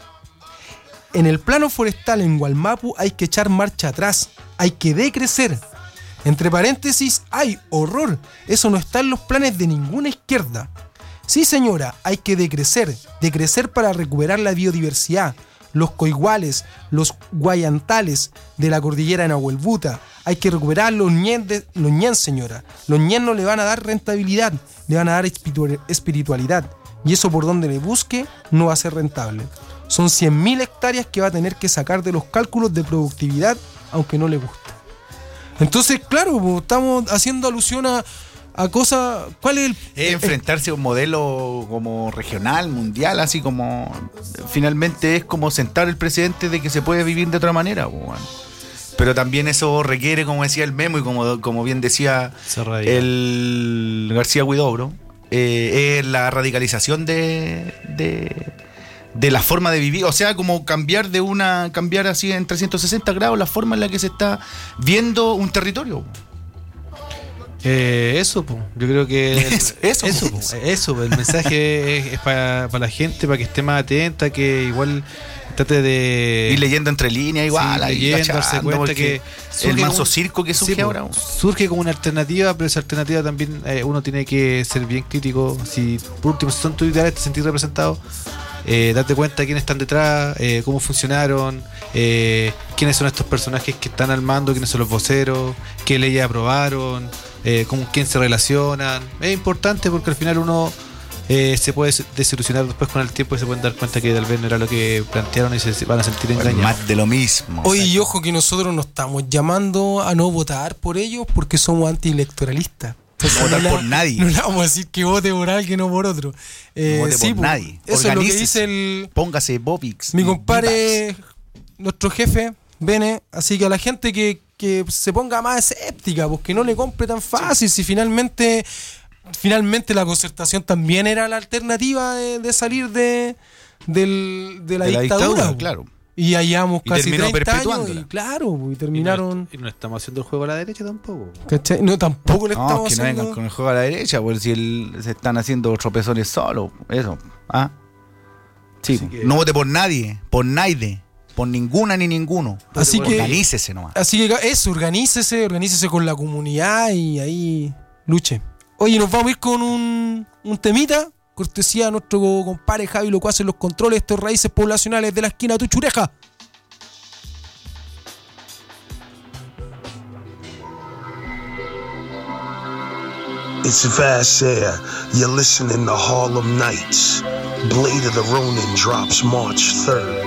En el plano forestal en Gualmapu hay que echar marcha atrás, hay que decrecer. Entre paréntesis, ¡ay, horror! Eso no está en los planes de ninguna izquierda. Sí, señora, hay que decrecer para recuperar la biodiversidad, los coiguales, los guayantales de la cordillera de Nahuelbuta. Hay que recuperar los ñen, señora. Los ñen no le van a dar rentabilidad, le van a dar espiritualidad. Y eso por donde le busque no va a ser rentable. Son 100.000 hectáreas que va a tener que sacar de los cálculos de productividad, aunque no le guste. Entonces, claro, estamos haciendo alusión a cosas. ¿Cuál es enfrentarse a un modelo como regional, mundial, así como finalmente es como sentar el precedente de que se puede vivir de otra manera, bueno. Pero también eso requiere, como decía el Memo y como bien decía el García Huidobro, la radicalización de la forma de vivir, o sea, como cambiar así en 360 grados la forma en la que se está viendo un territorio. Yo creo que el mensaje es para la gente, para que esté más atenta, que igual trate de ir leyendo entre líneas, igual, darse cuenta que el manso circo que surge ahora surge como una alternativa, pero esa alternativa también uno tiene que ser bien crítico. Si por último, si son tus ideales, te sentís representado, date cuenta de quiénes están detrás, cómo funcionaron, quiénes son estos personajes que están al mando, quiénes son los voceros, qué leyes aprobaron, con quién se relacionan. Es importante porque al final uno se puede desilusionar después con el tiempo y se pueden dar cuenta que tal vez no era lo que plantearon y se van a sentir engañados. Más de lo mismo. Oye, y ojo que nosotros no estamos llamando a no votar por ellos porque somos antielectoralistas. No votar por nadie. No le vamos a decir que vote por alguien o por otro. No vote por nadie. Eso es lo que dice Póngase Bobix. Mi compadre, nuestro jefe, Bene. Así que a la gente que se ponga más escéptica, porque no le compre tan fácil. Si finalmente la concertación también era la alternativa de salir de la dictadura. Claro. Y hallamos casi 30 años y claro, y terminaron. Y no estamos haciendo el juego a la derecha tampoco. ¿Cachai? No, tampoco le estamos haciendo. No, que no vengan con el juego a la derecha, porque si se están haciendo tropezones solos, eso. Sí, no vote por nadie, por ninguna ni ninguno. Así que organícese nomás. Así que eso, organícese con la comunidad y ahí luche. Oye, nos vamos a ir con un temita. Cortesía a nuestro compadre Javi Locuaz en los controles, estos Raíces Poblacionales de la esquina Tuchureja. It's Vast Air. You're listening to Harlem Nights. Blade of the Ronin drops March 3rd.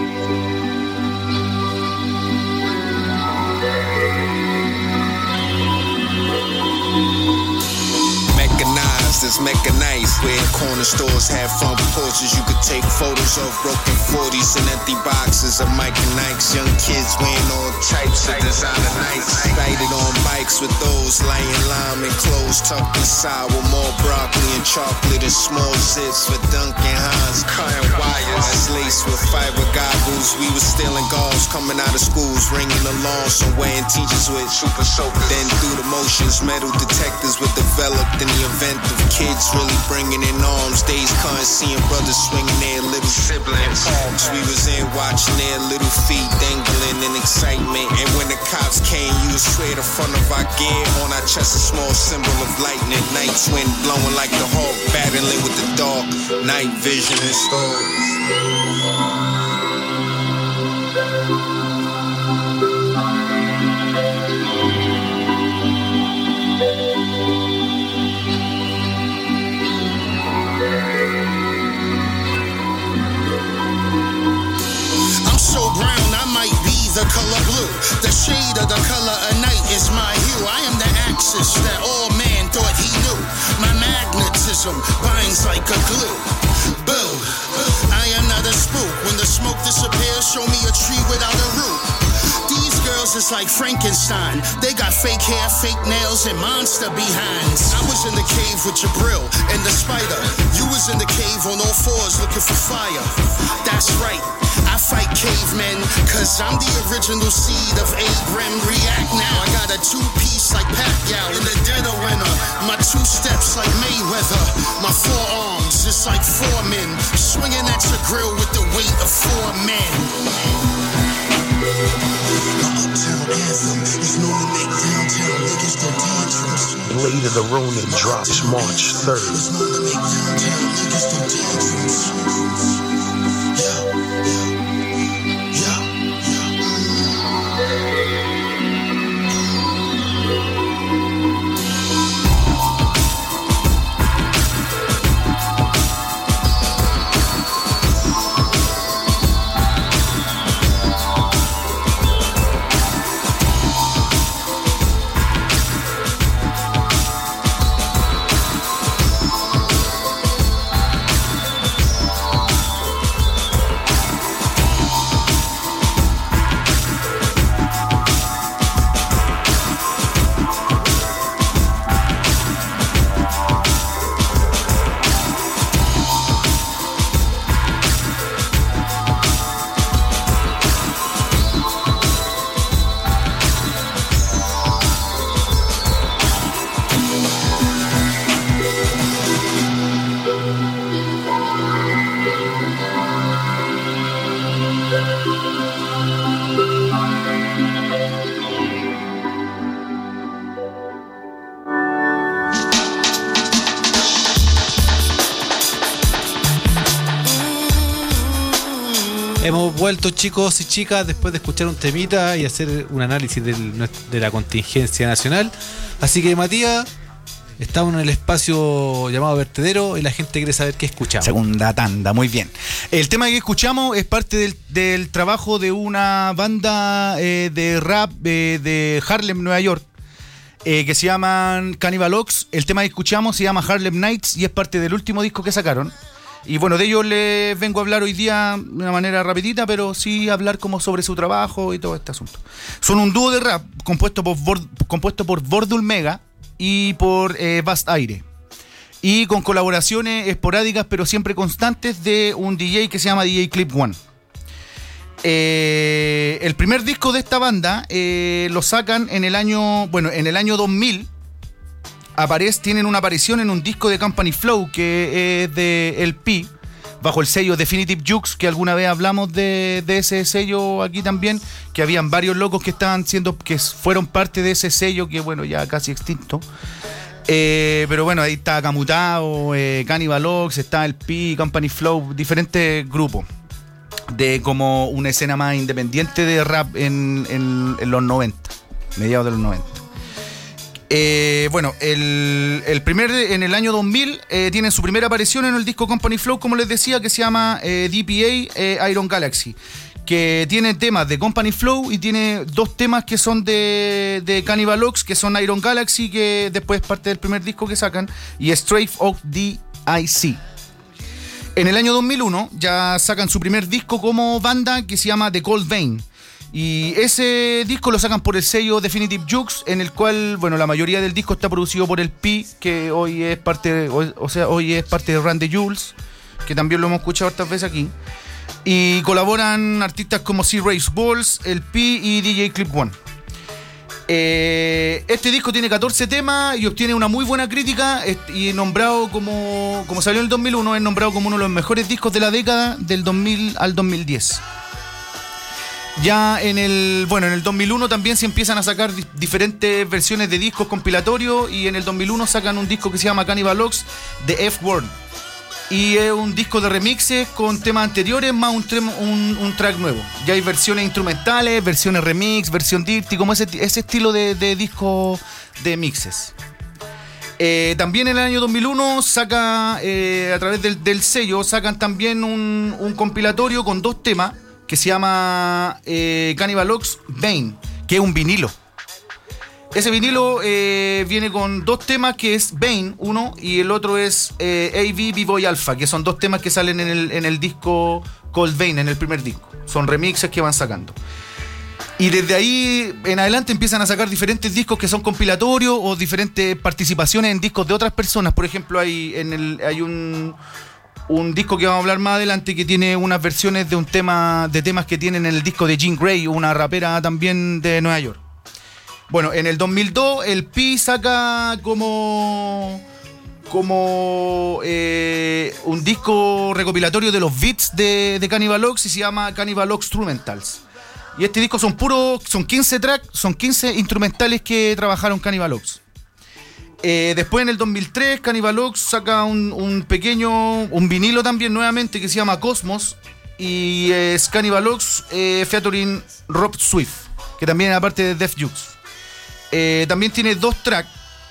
It's mechanized, where corner stores have front porches. You could take photos of broken 40s and empty boxes of Mike and Ike's. Young kids wearing all types of designer nights. Sighted on bikes with those laying lime and clothes tucked inside with more broccoli and chocolate and small zips for Duncan Hines. Cutting wires laced with fiber goggles. We were stealing golves coming out of schools, ringing alarms somewhere and teachers with super soakers. Then through the motions, metal detectors were developed in the event of kids really bringing in arms. Days couldn't seeing brothers swinging their little siblings. We was in watching their little feet dangling in excitement. And when the cops came, you would swear the front of our gear on our chest a small symbol of lightning. Nights wind blowing like the hawk, battling with the dark. Night vision and stars. The color blue, the shade of the color of night is my hue. I am the axis that all man thought he knew. My magnetism binds like a glue. Boo, I am not a spook. When the smoke disappears, show me a tree without a root. These girls is like Frankenstein. They got fake hair, fake nails, and monster behinds. I was in the cave with Jabril and the spider. You was in the cave on all fours looking for fire. That's right, I fight cavemen, cause I'm the original seed of Abram. React now, I got a two-piece like Pacquiao in the dead of winter. My two steps like Mayweather. My forearms is like 4 men, swinging at your grill with the weight of 4 men. Blade of the Ronin drops March 3rd. Hemos vuelto, chicos y chicas, después de escuchar un temita y hacer un análisis de la contingencia nacional. Así que, Matías, estamos en el espacio llamado Vertedero y la gente quiere saber qué escuchamos. Segunda tanda, muy bien. El tema que escuchamos es parte del trabajo de una banda de rap de Harlem, Nueva York, que se llaman Cannibal Ox. El tema que escuchamos se llama Harlem Nights y es parte del último disco que sacaron. Y bueno, de ellos les vengo a hablar hoy día de una manera rapidita, pero sí hablar como sobre su trabajo y todo este asunto. Son un dúo de rap compuesto por Bordul Mega y por Vast Aire. Y con colaboraciones esporádicas, pero siempre constantes, de un DJ que se llama DJ Clip One. El primer disco de esta banda lo sacan en el año 2000. Tienen una aparición en un disco de Company Flow que es de LP, bajo el sello Definitive Jukes, que alguna vez hablamos de ese sello aquí también, que habían varios locos que fueron parte de ese sello, que bueno, ya casi extinto. Pero bueno, ahí está Camutao, Cannibal Ox, está LP, Company Flow, diferentes grupos de como una escena más independiente de rap en los 90, mediados de los 90. Bueno, en el año 2000 tienen su primera aparición en el disco Company Flow, como les decía, que se llama DPA Iron Galaxy, que tiene temas de Company Flow y tiene dos temas que son de Cannibal Ox, que son Iron Galaxy, que después es parte del primer disco que sacan, y Strafe of DIC. En el año 2001 ya sacan su primer disco como banda, que se llama The Cold Vein. Y ese disco lo sacan por el sello Definitive Jux, en el cual, bueno, la mayoría del disco está producido por el Pi, que hoy es parte de Run the Jules, que también lo hemos escuchado hartas veces aquí. Y colaboran artistas como C-Race Balls, el Pi y DJ Clip One. Este disco tiene 14 temas y obtiene una muy buena crítica, y nombrado como salió en el 2001, es nombrado como uno de los mejores discos de la década del 2000 al 2010. Ya en el 2001 también se empiezan a sacar diferentes versiones de discos compilatorios, y en el 2001 sacan un disco que se llama Cannibal Ox, The F-Word. Y es un disco de remixes con temas anteriores más un track nuevo. Ya hay versiones instrumentales, versiones remix, versión dirty, como ese estilo de disco de mixes. También en el año 2001 saca, a través del sello, sacan también un compilatorio con dos temas que se llama Cannibal Ox Bane, que es un vinilo. Ese vinilo viene con dos temas, que es Bane, uno, y el otro es AV B-Boy Alpha, que son dos temas que salen en el disco Cold Bane, en el primer disco. Son remixes que van sacando. Y desde ahí en adelante empiezan a sacar diferentes discos que son compilatorios o diferentes participaciones en discos de otras personas. Por ejemplo, hay un disco que vamos a hablar más adelante que tiene unas versiones de temas que tienen en el disco de Jean Grey, una rapera también de Nueva York. Bueno, en el 2002 el Pi saca como un disco recopilatorio de los beats de Cannibal Ox, y se llama Cannibal Ox Instrumentals. Y este disco son 15 tracks, son 15 instrumentales que trabajaron Cannibal Ox. Después en el 2003 Cannibal Ox saca un vinilo también nuevamente que se llama Cosmos, y es Cannibal Ox featuring Rob Swift, que también es parte de Def Jux. También tiene dos tracks,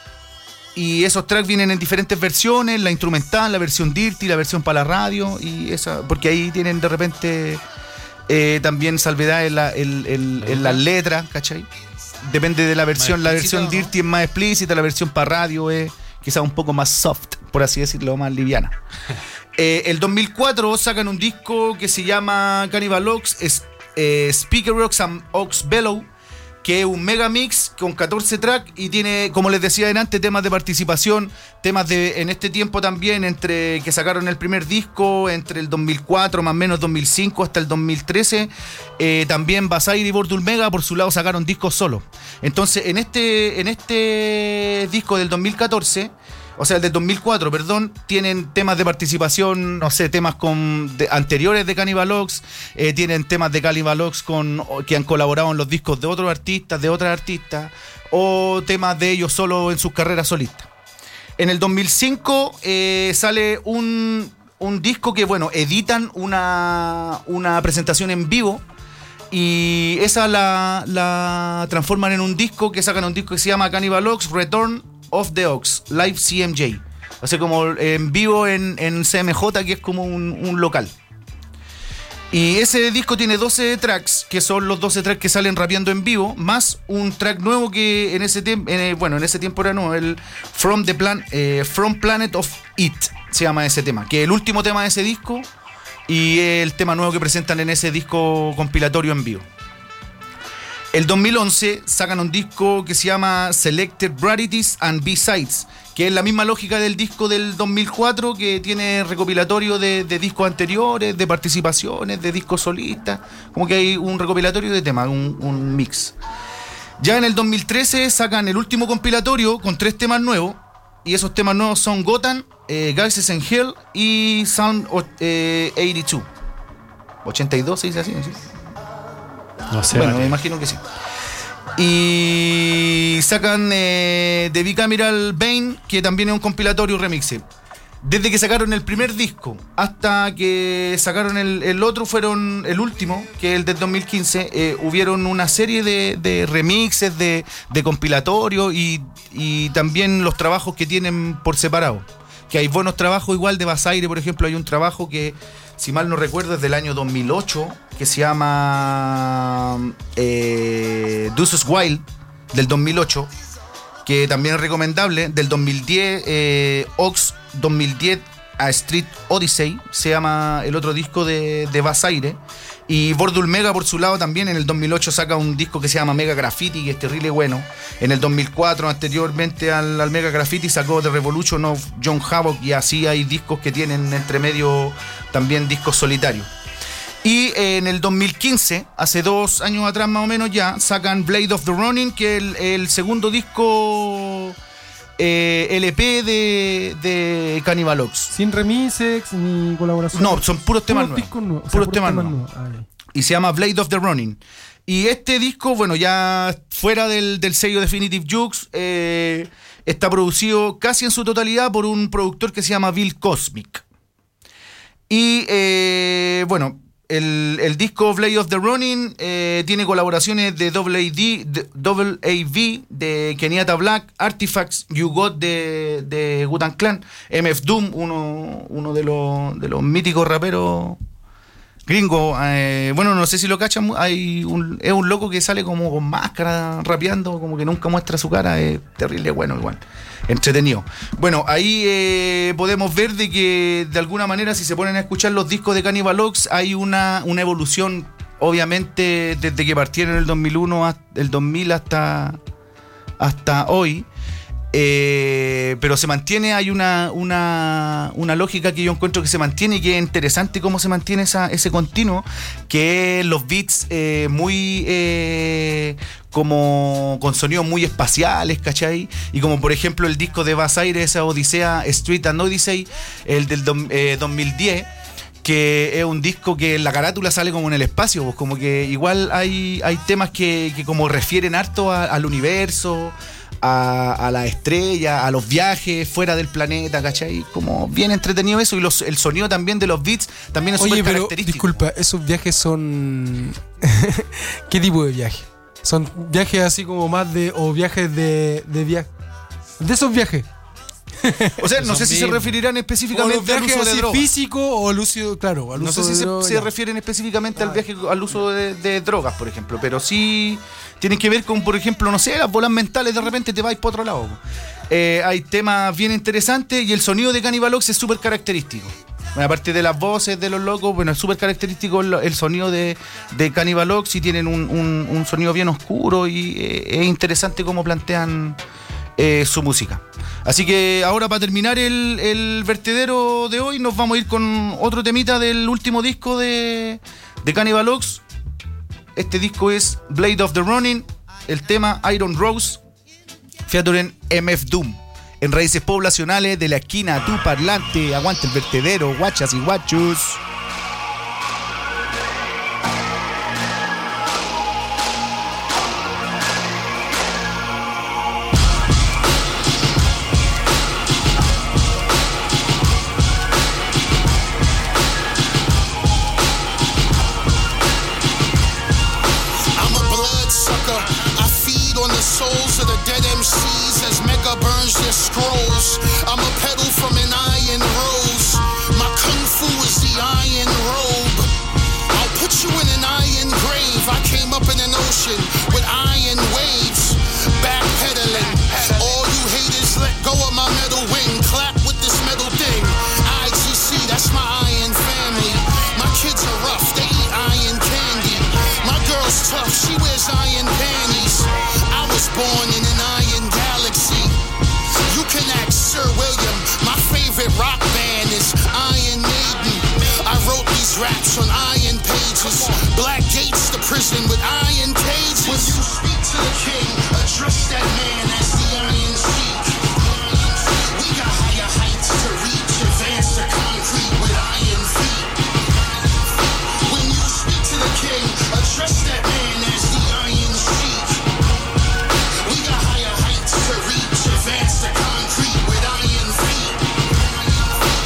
y esos tracks vienen en diferentes versiones: la instrumental, la versión dirty, la versión para la radio, y esa, porque ahí tienen de repente también salvedad en las letras, ¿cachai? Depende de la versión. La versión dirty es más explícita, la versión para radio es quizás un poco más soft, por así decirlo, más liviana. El 2004 sacan un disco que se llama Cannibal Ox Speaker Ox and Ox Bellow, que es un mega mix con 14 tracks, y tiene, como les decía antes, temas de participación, temas en este tiempo también, entre que sacaron el primer disco, entre el 2004, más o menos 2005, hasta el 2013. También Basair y Bordul Mega, por su lado, sacaron discos solos. Entonces, en este disco del 2014... O sea, el del 2004, perdón, tienen temas de participación, no sé, temas anteriores de Cannibal Ox, tienen temas de Cannibal Ox que han colaborado en los discos de otros artistas, de otras artistas, o temas de ellos solo en sus carreras solistas. En el 2005 sale un disco que, bueno, editan una presentación en vivo, y esa la transforman en un disco, que sacan un disco que se llama Cannibal Ox Return of the Ox Live CMJ, o sea, como en vivo en CMJ, que es como un local. Y ese disco tiene 12 tracks, que son los 12 tracks que salen rapeando en vivo, más un track nuevo que en ese tiempo era nuevo, el From Planet of It se llama ese tema, que es el último tema de ese disco y el tema nuevo que presentan en ese disco compilatorio en vivo. El 2011 sacan un disco que se llama Selected Rarities and B-Sides, que es la misma lógica del disco del 2004, que tiene recopilatorio de discos anteriores, de participaciones, de discos solistas, como que hay un recopilatorio de temas, un mix. Ya en el 2013 sacan el último compilatorio con 3 temas nuevos, y esos temas nuevos son Gotham, Gases in Hell y Sound 82. 82 se dice así, ¿sí? No sé. Bueno, me imagino que sí. Y sacan The Bicameral Bane, que también es un compilatorio remix. desde que sacaron el primer disco hasta que sacaron el otro, fueron el último, que es el del 2015, hubieron una serie de remixes, de compilatorios y también los trabajos que tienen por separado. Que hay buenos trabajos igual de Basaire, por ejemplo, hay un trabajo que, si mal no recuerdo, es del año 2008, que se llama Deuces Wild, del 2008, que también es recomendable. Del 2010, Ox 2010 a Street Odyssey, se llama el otro disco de Basaire. Y Bordul Mega, por su lado, también en el 2008 saca un disco que se llama Mega Graffiti, que es terrible bueno. En el 2004, anteriormente al Mega Graffiti, sacó The Revolution of John Havoc, y así hay discos que tienen entre medio también discos solitarios. Y en el 2015, hace 2 años atrás más o menos ya, sacan Blade of the Running, que es el segundo disco LP de Cannibal Ox. Sin remixes ni colaboración. No, son puros temas nuevos. Puros temas nuevos. Y se llama Blade of the Running. Y este disco, bueno, ya fuera del sello Definitive Jukes, está producido casi en su totalidad por un productor que se llama Bill Cosmic. Y bueno, el disco Blade of the Running tiene colaboraciones de AAV, de Kenyatta Black, Artifacts, You Got de Wu-Tang Clan, MF Doom, uno de los míticos raperos gringos. Bueno, no sé si lo cachan, es un loco que sale como con máscara rapeando, como que nunca muestra su cara, es terrible bueno igual. Entretenido. Bueno, ahí podemos ver de que de alguna manera, si se ponen a escuchar los discos de Cannibal Ox, hay una evolución, obviamente, desde que partieron en el 2001 el 2000 hasta hoy. Pero se mantiene, hay una lógica que yo encuentro que se mantiene y que es interesante cómo se mantiene ese continuo, que es los beats muy como con sonidos muy espaciales, ¿cachai? Y como por ejemplo el disco de Basaire, esa Odisea, Street and Odyssey, el del 2010, que es un disco que la carátula sale como en el espacio, pues como que igual hay temas que como refieren harto al universo, a la estrella, a los viajes fuera del planeta, ¿cachai? Como bien entretenido eso, y el sonido también de los beats también es súper característico. Disculpa, ¿esos viajes son qué tipo de viaje? ¿Son viajes así como más o viajes de viaje? De esos viajes. O sea, no sé si se referirán específicamente al uso de drogas. Físico o al uso, claro, al uso no sé si de se refieren específicamente al viaje, al uso de drogas, por ejemplo, pero sí tienen que ver con, por ejemplo, no sé, las bolas mentales, de repente te vais para otro lado. Hay temas bien interesantes y el sonido de Cannibal Ox es súper característico. Bueno, aparte de las voces de los locos, bueno, es súper característico el sonido de Cannibal Ox, y tienen un sonido bien oscuro, y es interesante cómo plantean su música. Así que ahora, para terminar el vertedero de hoy, nos vamos a ir con otro temita del último disco de Cannibal Ox. Este disco es Blade of the Running, el tema Iron Rose, featuring MF Doom. En Raíces Poblacionales de la esquina, tu parlante, aguante el vertedero, guachas y guachos. Their scrolls. I'm a pedal from an iron rose. My kung fu is the iron robe. I'll put you in an iron grave. I came up in an ocean with iron waves. Backpedaling. All you haters, let go of my metal wing. Clap with this metal thing. IGC, that's my iron family. My kids are rough, they eat iron candy. My girl's tough, she wears iron panties. I was born in an iron galaxy. You can ask Sir William. My favorite rock band is Iron Maiden. I wrote these raps on iron pages. Black gates to prison with iron cages. When you speak to the king, address that man as the Iron Sheik. We got higher heights to reach, advance the concrete with iron feet. When you speak to the king, address that man as the Iron Sheik. We got higher heights to reach, advance the concrete with iron feet.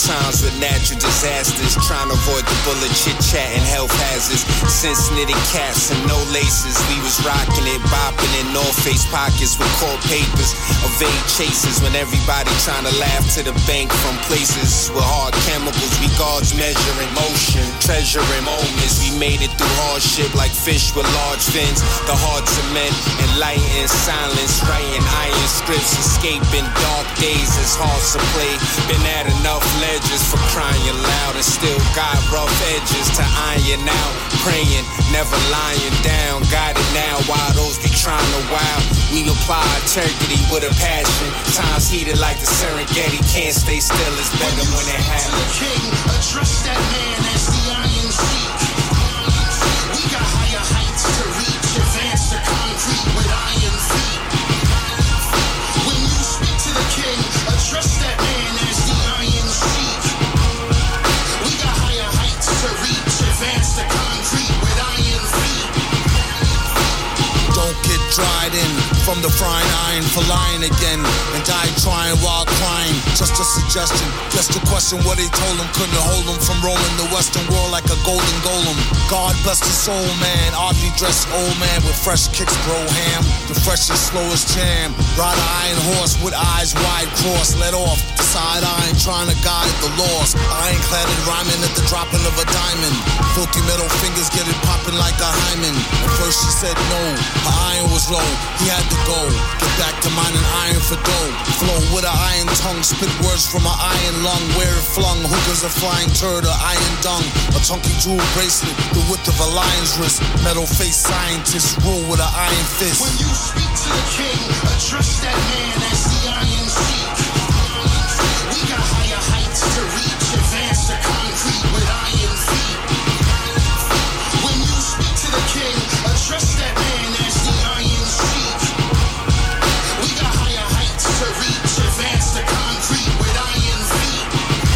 times with natural disasters, trying to avoid the bullet chit-chat and health hazards. Since knitted cats and no laces, we was rocking it, bopping in North Face pockets with court papers. Evade chases when everybody trying to laugh to the bank from places with hard chemicals. We guards measuring motion, treasuring moments. We made it through hardship like fish with large fins. The hard cement and light in silence, writing iron scripts, escaping dark days. It's hard to play. Been at enough ledges for crying loud, and still got rough edges to iron out. Praying, never lying down. Got it now. While those be trying to wow, we apply integrity with a passion. Times heated like the Serengeti. Can't stay still. It's better when it happens. King, address that man as the Iron Sheik. We got higher heights to reach. Advance the concrete with iron feet. When you speak to the king, address that man as the Iron Sheik. We got higher heights to reach. Advance the concrete with iron feet. Don't get dried in from the frying iron for lying again and die trying while crying. Just a suggestion, guess the question what he told him couldn't hold him from roaming the western world like a golden golem. God bless the soul, man, oddly dressed old man with fresh kicks, bro ham, the freshest, slowest jam. Ride an iron horse with eyes wide crossed, let off the side iron trying to guide the lost. Ironclad and rhyming at the dropping of a diamond. Filthy metal fingers get it popping like a hymen. At first she said no, her iron was low, he had to go. Get back to mining iron for dough. Flow with an iron tongue, spit words from an iron lung. Where it flung, hookers a flying turd or iron dung. A chunky jewel bracelet, the width of a lion's wrist. Metal face scientists rule with an iron fist. When you speak to the king, address that man as the Iron Sheik. We got higher heights to reach. Advance the concrete with iron feet. When you speak to the king, address that man as the Iron Sheik. We got higher heights to reach. Advance the concrete with iron feet.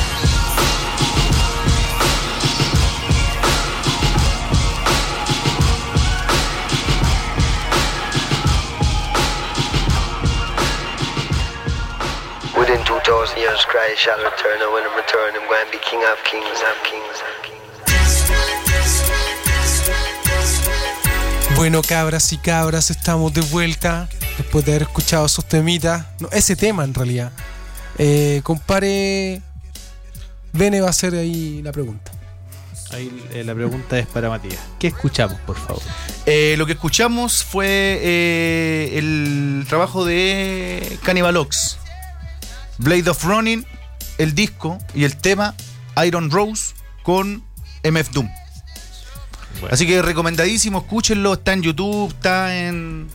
Within 2,000 years Christ shall return, and when him return, him going to be King of Kings, of Kings, of Kings. Bueno, cabras y cabras, estamos de vuelta después de haber escuchado esos temitas. No, ese tema en realidad. Compare, Bene va a hacer ahí la pregunta. Ahí la pregunta es para Matías. ¿Qué escuchamos, por favor? Lo que escuchamos fue el trabajo de Cannibal Ox, Blade of Running, el disco y el tema Iron Rose con MF Doom. Bueno. Así que recomendadísimo, escúchenlo, está en YouTube, está en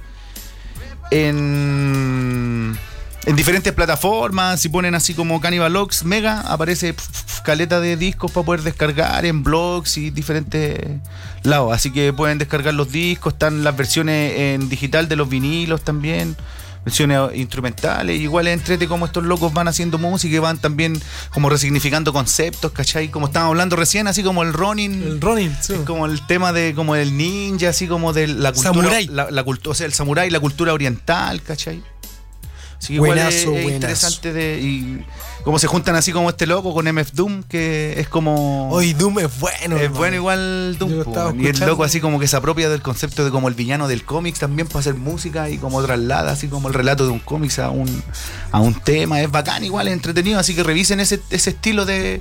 diferentes plataformas. Si ponen así como Cannibal Ox Mega, aparece caleta de discos para poder descargar en blogs y diferentes lados. Así que pueden descargar los discos, están las versiones en digital de los vinilos también, versiones instrumentales. Igual es entrete como estos locos van haciendo música y van también como resignificando conceptos, ¿cachai? Como estábamos hablando recién, así como el Ronin. El Ronin, sí. Como el tema de como el ninja, así como de la cultura, Samurai. O sea, el samurái, la cultura oriental, ¿cachai? Así que buenazo, igual es interesante y cómo se juntan así como este loco con MF Doom, que es como... Hoy Doom es bueno. Es bueno igual Doom. Y el loco así como que se apropia del concepto de como el villano del cómic también para hacer música y como traslada así como el relato de un cómic a un tema. Es bacán igual, es entretenido, así que revisen ese estilo de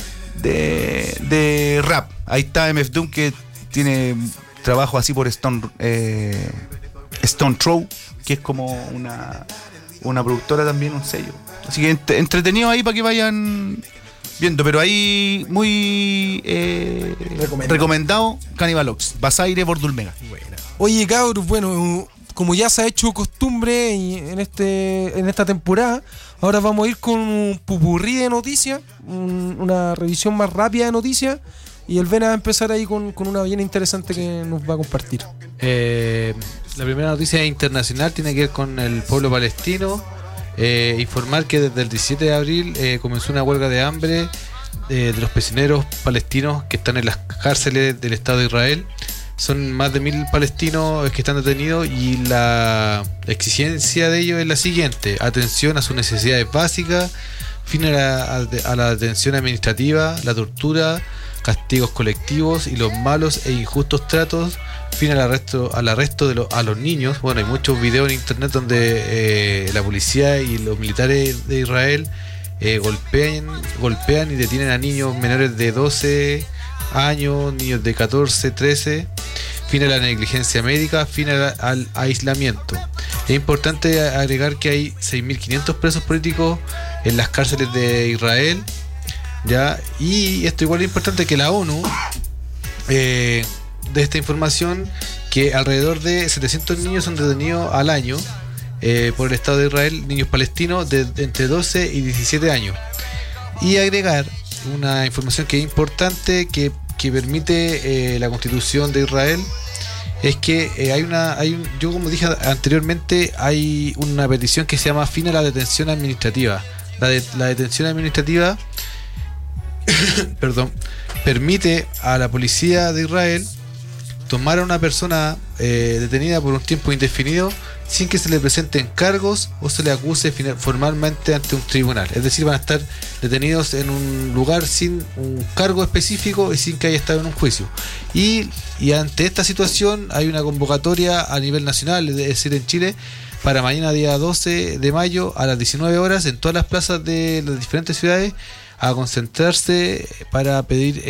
rap. Ahí está MF Doom, que tiene trabajo así por Stone Throw, que es como una productora también, un sello. Así que entretenido ahí para que vayan viendo. Pero ahí muy recomendado Cannibal Ox, Basaire Bordulmega. Oye, cabros, bueno, como ya se ha hecho costumbre en esta temporada, ahora vamos a ir con un pupurrí de noticias, una revisión más rápida de noticias. Y el Vena va a empezar ahí con una bien interesante que nos va a compartir. La primera noticia internacional tiene que ver con el pueblo palestino. Informar que desde el 17 de abril comenzó una huelga de hambre de los prisioneros palestinos que están en las cárceles del Estado de Israel. Son más de 1.000 palestinos que están detenidos y la exigencia de ellos es la siguiente: atención a sus necesidades básicas, fin a la detención administrativa, la tortura, castigos colectivos y los malos e injustos tratos, fin al arresto a los niños. Bueno, hay muchos videos en internet donde la policía y los militares de Israel golpean y detienen a niños menores de 12 años, niños de 14, 13. Fin a la negligencia médica, fin al aislamiento. Es importante agregar que hay 6.500 presos políticos en las cárceles de Israel, ¿ya? Y esto igual es importante que la ONU de esta información, que alrededor de 700 niños son detenidos al año por el Estado de Israel, niños palestinos de entre 12 y 17 años. Y agregar una información que es importante, que permite la Constitución de Israel, es que yo, como dije anteriormente, hay una petición que se llama fin a la detención administrativa. La detención administrativa permite a la policía de Israel tomar a una persona detenida por un tiempo indefinido sin que se le presenten cargos o se le acuse formalmente ante un tribunal. Es decir, van a estar detenidos en un lugar sin un cargo específico y sin que haya estado en un juicio. Y ante esta situación hay una convocatoria a nivel nacional, es decir, en Chile, para mañana día 12 de mayo a las 19 horas en todas las plazas de las diferentes ciudades, a concentrarse para pedir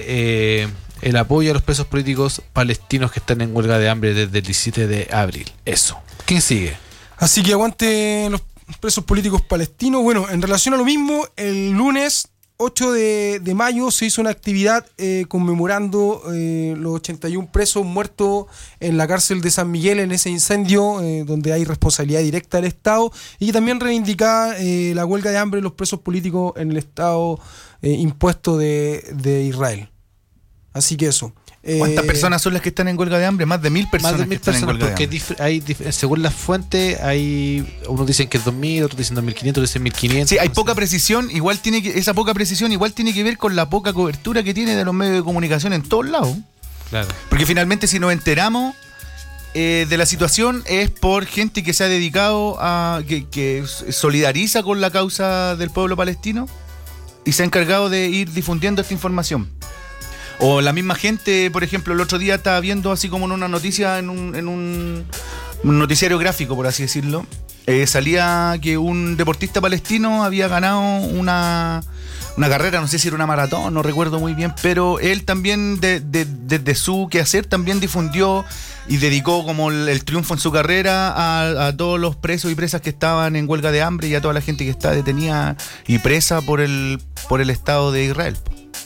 el apoyo a los presos políticos palestinos que están en huelga de hambre desde el 17 de abril. Eso. ¿Quién sigue? Así que aguante los presos políticos palestinos. Bueno, en relación a lo mismo, el lunes 8 de mayo se hizo una actividad conmemorando los 81 presos muertos en la cárcel de San Miguel en ese incendio, donde hay responsabilidad directa del Estado, y también reivindicaba la huelga de hambre de los presos políticos en el Estado impuesto de Israel. Así que eso. ¿Cuántas personas son las que están en huelga de hambre? Más de 1.000 personas. Más de 1.000 personas, porque según las fuentes, unos dicen que es 2.000, otros dicen 2.500, otros dicen 1.500. Sí, hay poca precisión. Esa poca precisión igual tiene que ver con la poca cobertura que tiene de los medios de comunicación en todos lados. Claro. Porque finalmente, si nos enteramos de la situación, es por gente que se ha dedicado que solidariza con la causa del pueblo palestino y se ha encargado de ir difundiendo esta información. O la misma gente, por ejemplo, el otro día estaba viendo así como en una noticia, en un noticiario gráfico, por así decirlo, salía que un deportista palestino había ganado una carrera, no sé si era una maratón, no recuerdo muy bien, pero él también desde su quehacer también difundió y dedicó como el triunfo en su carrera a todos los presos y presas que estaban en huelga de hambre y a toda la gente que está detenida y presa por el Estado de Israel.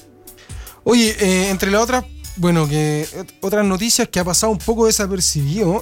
Oye, entre las otras, otras noticias que ha pasado un poco desapercibido,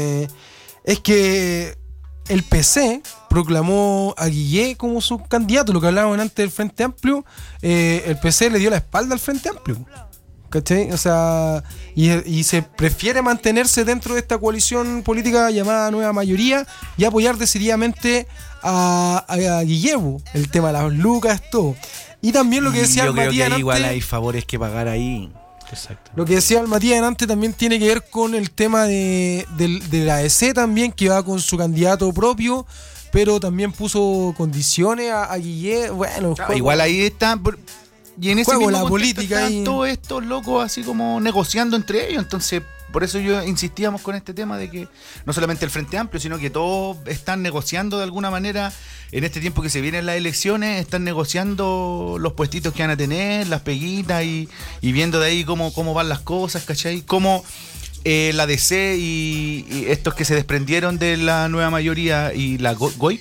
es que el PC proclamó a Guillé como su candidato, lo que hablábamos antes del Frente Amplio. El PC le dio la espalda al Frente Amplio, ¿cachai? O sea, y se prefiere mantenerse dentro de esta coalición política llamada Nueva Mayoría y apoyar decididamente a Guillermo, el tema de las lucas, todo. Y también lo que decía el Matías Anante, igual hay favores que pagar ahí. Exacto. Lo que decía el Matías Anante también tiene que ver con el tema de la ADC también, que va con su candidato propio, pero también puso condiciones a Guillé. Bueno, igual ahí está. Y en ese mismo la política están todos estos locos así como negociando entre ellos. Entonces, por eso yo insistíamos con este tema de que no solamente el Frente Amplio, sino que todos están negociando de alguna manera. En este tiempo que se vienen las elecciones, están negociando los puestitos que van a tener, las peguitas y viendo de ahí cómo van las cosas, ¿cachai? Cómo la DC y estos que se desprendieron de la Nueva Mayoría y la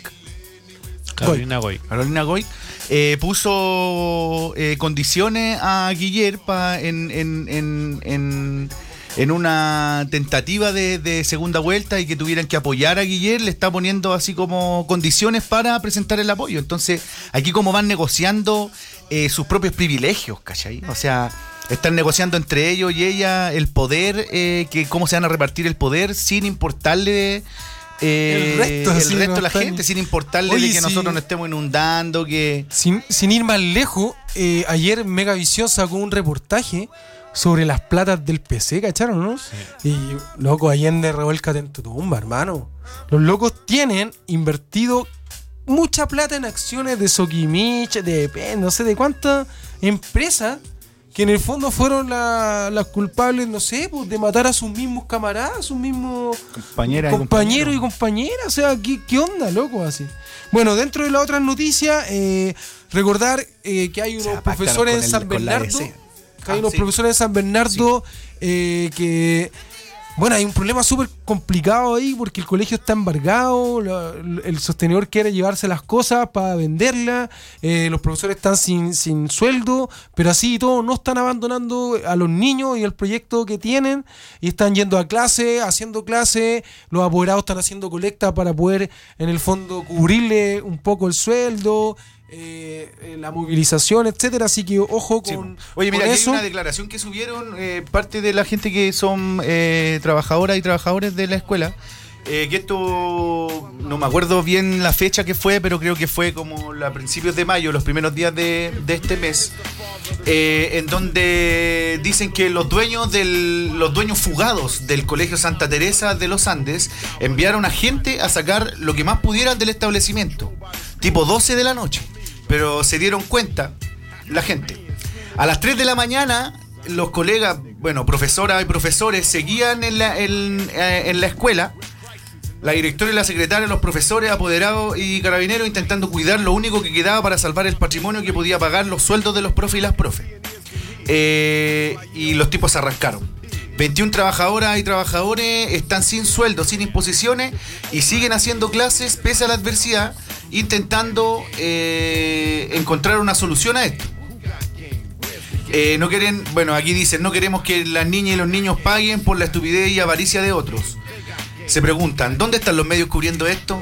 Carolina Goy puso condiciones a Guiller en una tentativa de segunda vuelta y que tuvieran que apoyar a Guiller, le está poniendo así como condiciones para presentar el apoyo. Entonces, aquí como van negociando sus propios privilegios, ¿cachai? O sea, están negociando entre ellos y ella el poder, que cómo se van a repartir el poder sin importarle el resto de la gente, sin importarle de que nosotros nos estemos inundando, que... Sin ir más lejos, ayer Megavisión sacó un reportaje sobre las platas del PC, ¿cacharon, no? Sí. Y, loco, Allende, revuélcate en tu tumba, hermano. Los locos tienen invertido mucha plata en acciones de Sokimich, de no sé de cuántas empresas que en el fondo fueron las culpables, no sé, pues, de matar a sus mismos camaradas, sus mismos compañeros y compañeras. O sea, ¿qué onda, loco? Así. Bueno, dentro de las otras noticias, recordar que hay unos profesores en San Bernardo. Profesores de San Bernardo que... Bueno, hay un problema súper complicado ahí porque el colegio está embargado, el sostenedor quiere llevarse las cosas para venderlas, los profesores están sin sueldo, pero así y todo no están abandonando a los niños y el proyecto que tienen y están yendo a clase, haciendo clase, los apoderados están haciendo colecta para poder en el fondo cubrirle un poco el sueldo. La movilización, etcétera, así que ojo con. Oye, mira, con aquí eso. hay una declaración que subieron parte de la gente que son trabajadoras y trabajadores de la escuela. Que esto no me acuerdo bien la fecha que fue, pero creo que fue como a principios de mayo, los primeros días de este mes, en donde dicen que los dueños fugados del Colegio Santa Teresa de los Andes enviaron a gente a sacar lo que más pudieran del establecimiento, tipo 12 de la noche, pero se dieron cuenta la gente. A las 3 de la mañana los colegas, bueno, profesoras y profesores seguían en la escuela. La directora y la secretaria, los profesores, apoderados y carabineros intentando cuidar lo único que quedaba para salvar el patrimonio que podía pagar los sueldos de los profes y las profes. Y los tipos se arrancaron. 21 trabajadoras y trabajadores están sin sueldo, sin imposiciones y siguen haciendo clases pese a la adversidad, intentando encontrar una solución a esto. No quieren, bueno, aquí dicen, no queremos que las niñas y los niños paguen por la estupidez y avaricia de otros. Se preguntan, ¿dónde están los medios cubriendo esto?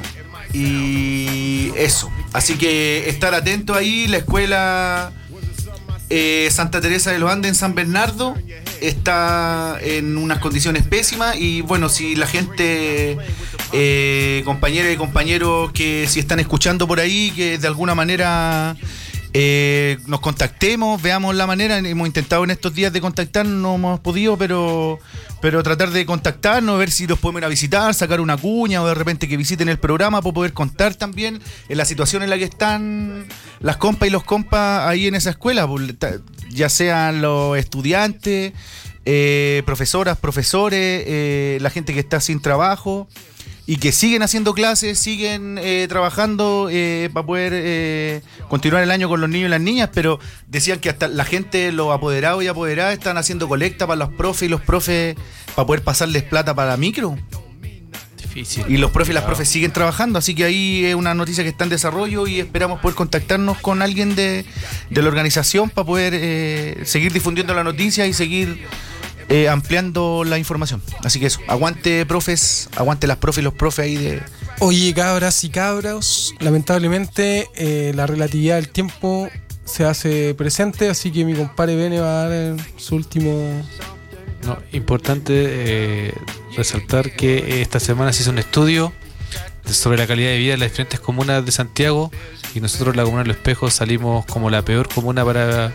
Y eso. Así que estar atento ahí. La escuela Santa Teresa de los Andes en San Bernardo está en unas condiciones pésimas. Y bueno, si la gente, compañeras y compañeros que si están escuchando por ahí, que de alguna manera... nos contactemos, veamos la manera. Hemos intentado en estos días de contactarnos, no hemos podido, pero tratar de contactarnos, ver si los podemos ir a visitar, sacar una cuña o de repente que visiten el programa para poder contar también en la situación en la que están las compas y los compas ahí en esa escuela, ya sean los estudiantes, profesoras, profesores, la gente que está sin trabajo y que siguen haciendo clases, siguen trabajando para poder continuar el año con los niños y las niñas, pero decían que hasta la gente, los apoderados y apoderadas, están haciendo colecta para los profes y los profes para poder pasarles plata para la micro. Difícil. Y los profes y las profes siguen trabajando, así que ahí es una noticia que está en desarrollo y esperamos poder contactarnos con alguien de la organización para poder seguir difundiendo la noticia y seguir... ampliando la información. Así que eso, aguante profes, aguante las profes y los profes ahí de... Oye, cabras y cabros, lamentablemente la relatividad del tiempo se hace presente, así que mi compadre Bene va a dar su último... No, importante resaltar que esta semana se hizo un estudio sobre la calidad de vida en las diferentes comunas de Santiago y nosotros, la comuna de Los Espejos, salimos como la peor comuna para...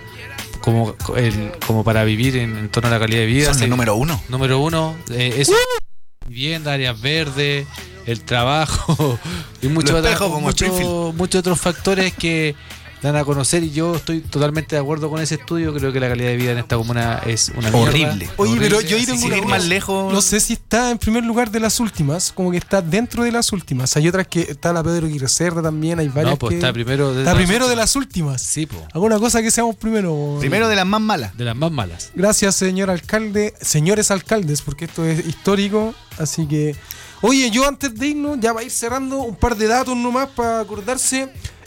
Como para vivir en torno a la calidad de vida. Son el número uno. Número uno es vivienda, áreas verdes, el trabajo y muchos otros factores que dan a conocer, y yo estoy totalmente de acuerdo con ese estudio. Creo que la calidad de vida en esta comuna es una horrible. Mierda. Oye, pero yo iré ir más lejos. No sé si está en primer lugar de las últimas, como que está dentro de las últimas. Hay otras que está la Pedro Aguirre Cerda también, hay varias. No, pues que está primero de las últimas. Sí, pues. Alguna cosa que seamos primero. Primero de las más malas. De las más malas. Gracias, señor alcalde, señores alcaldes, porque esto es histórico, así que... Oye, yo antes de irnos, ya va a ir cerrando un par de datos nomás para acordarse.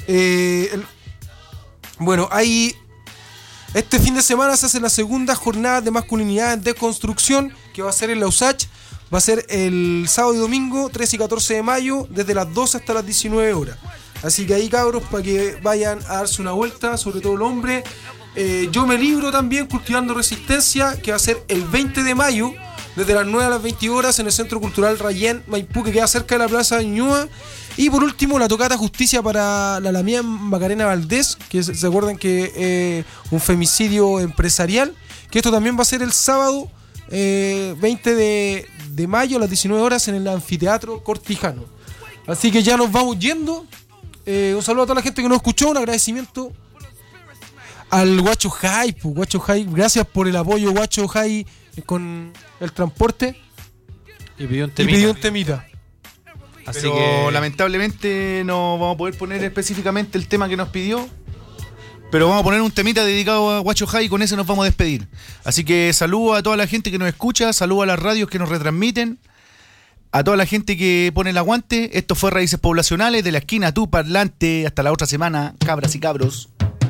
Bueno, este fin de semana se hace la segunda jornada de masculinidad en deconstrucción, que va a ser en la USACH. Va a ser el sábado y domingo, 13 y 14 de mayo, desde las 12 hasta las 19 horas. Así que ahí, cabros, para que vayan a darse una vuelta, sobre todo el hombre. Yo me libro también Cultivando Resistencia, que va a ser el 20 de mayo, desde las 9 a las 20 horas, en el Centro Cultural Rayén Maipú, que queda cerca de la Plaza de Ñuñoa. Y por último, la tocata Justicia para la Alameda Macarena Valdés, que se acuerdan que un femicidio empresarial, que esto también va a ser el sábado 20 de mayo a las 19 horas en el Anfiteatro Cortijano. Así que ya nos vamos yendo. Un saludo a toda la gente que nos escuchó, un agradecimiento al Guacho Jai, Guacho Jai, gracias por el apoyo, Guacho Jai, con el transporte. Y pidió un temita. Así que lamentablemente no vamos a poder poner específicamente el tema que nos pidió, pero vamos a poner un temita dedicado a Guacho Jai y con ese nos vamos a despedir. Así que saludo a toda la gente que nos escucha, saludo a las radios que nos retransmiten, a toda la gente que pone el aguante. Esto fue Raíces Poblacionales, de la esquina a tu parlante. Hasta la otra semana, cabras y cabros.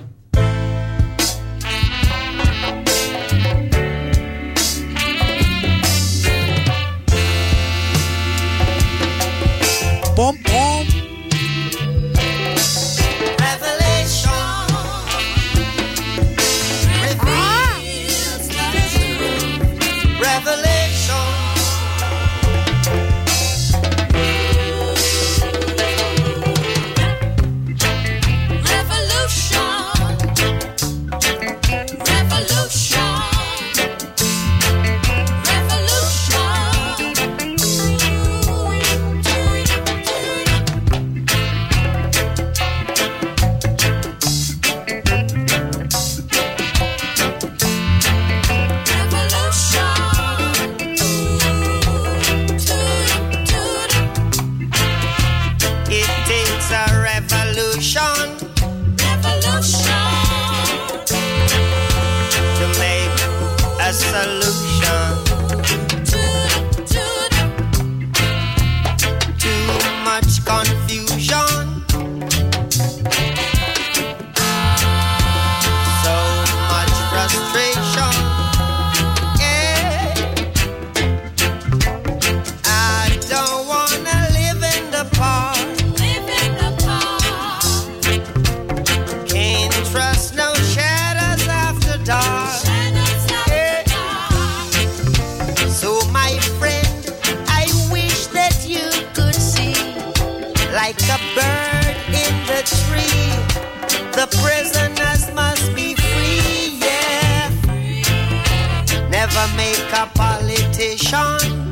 Pom, pom. Like a bird in the tree, the prisoners must be free, yeah. Never make a politician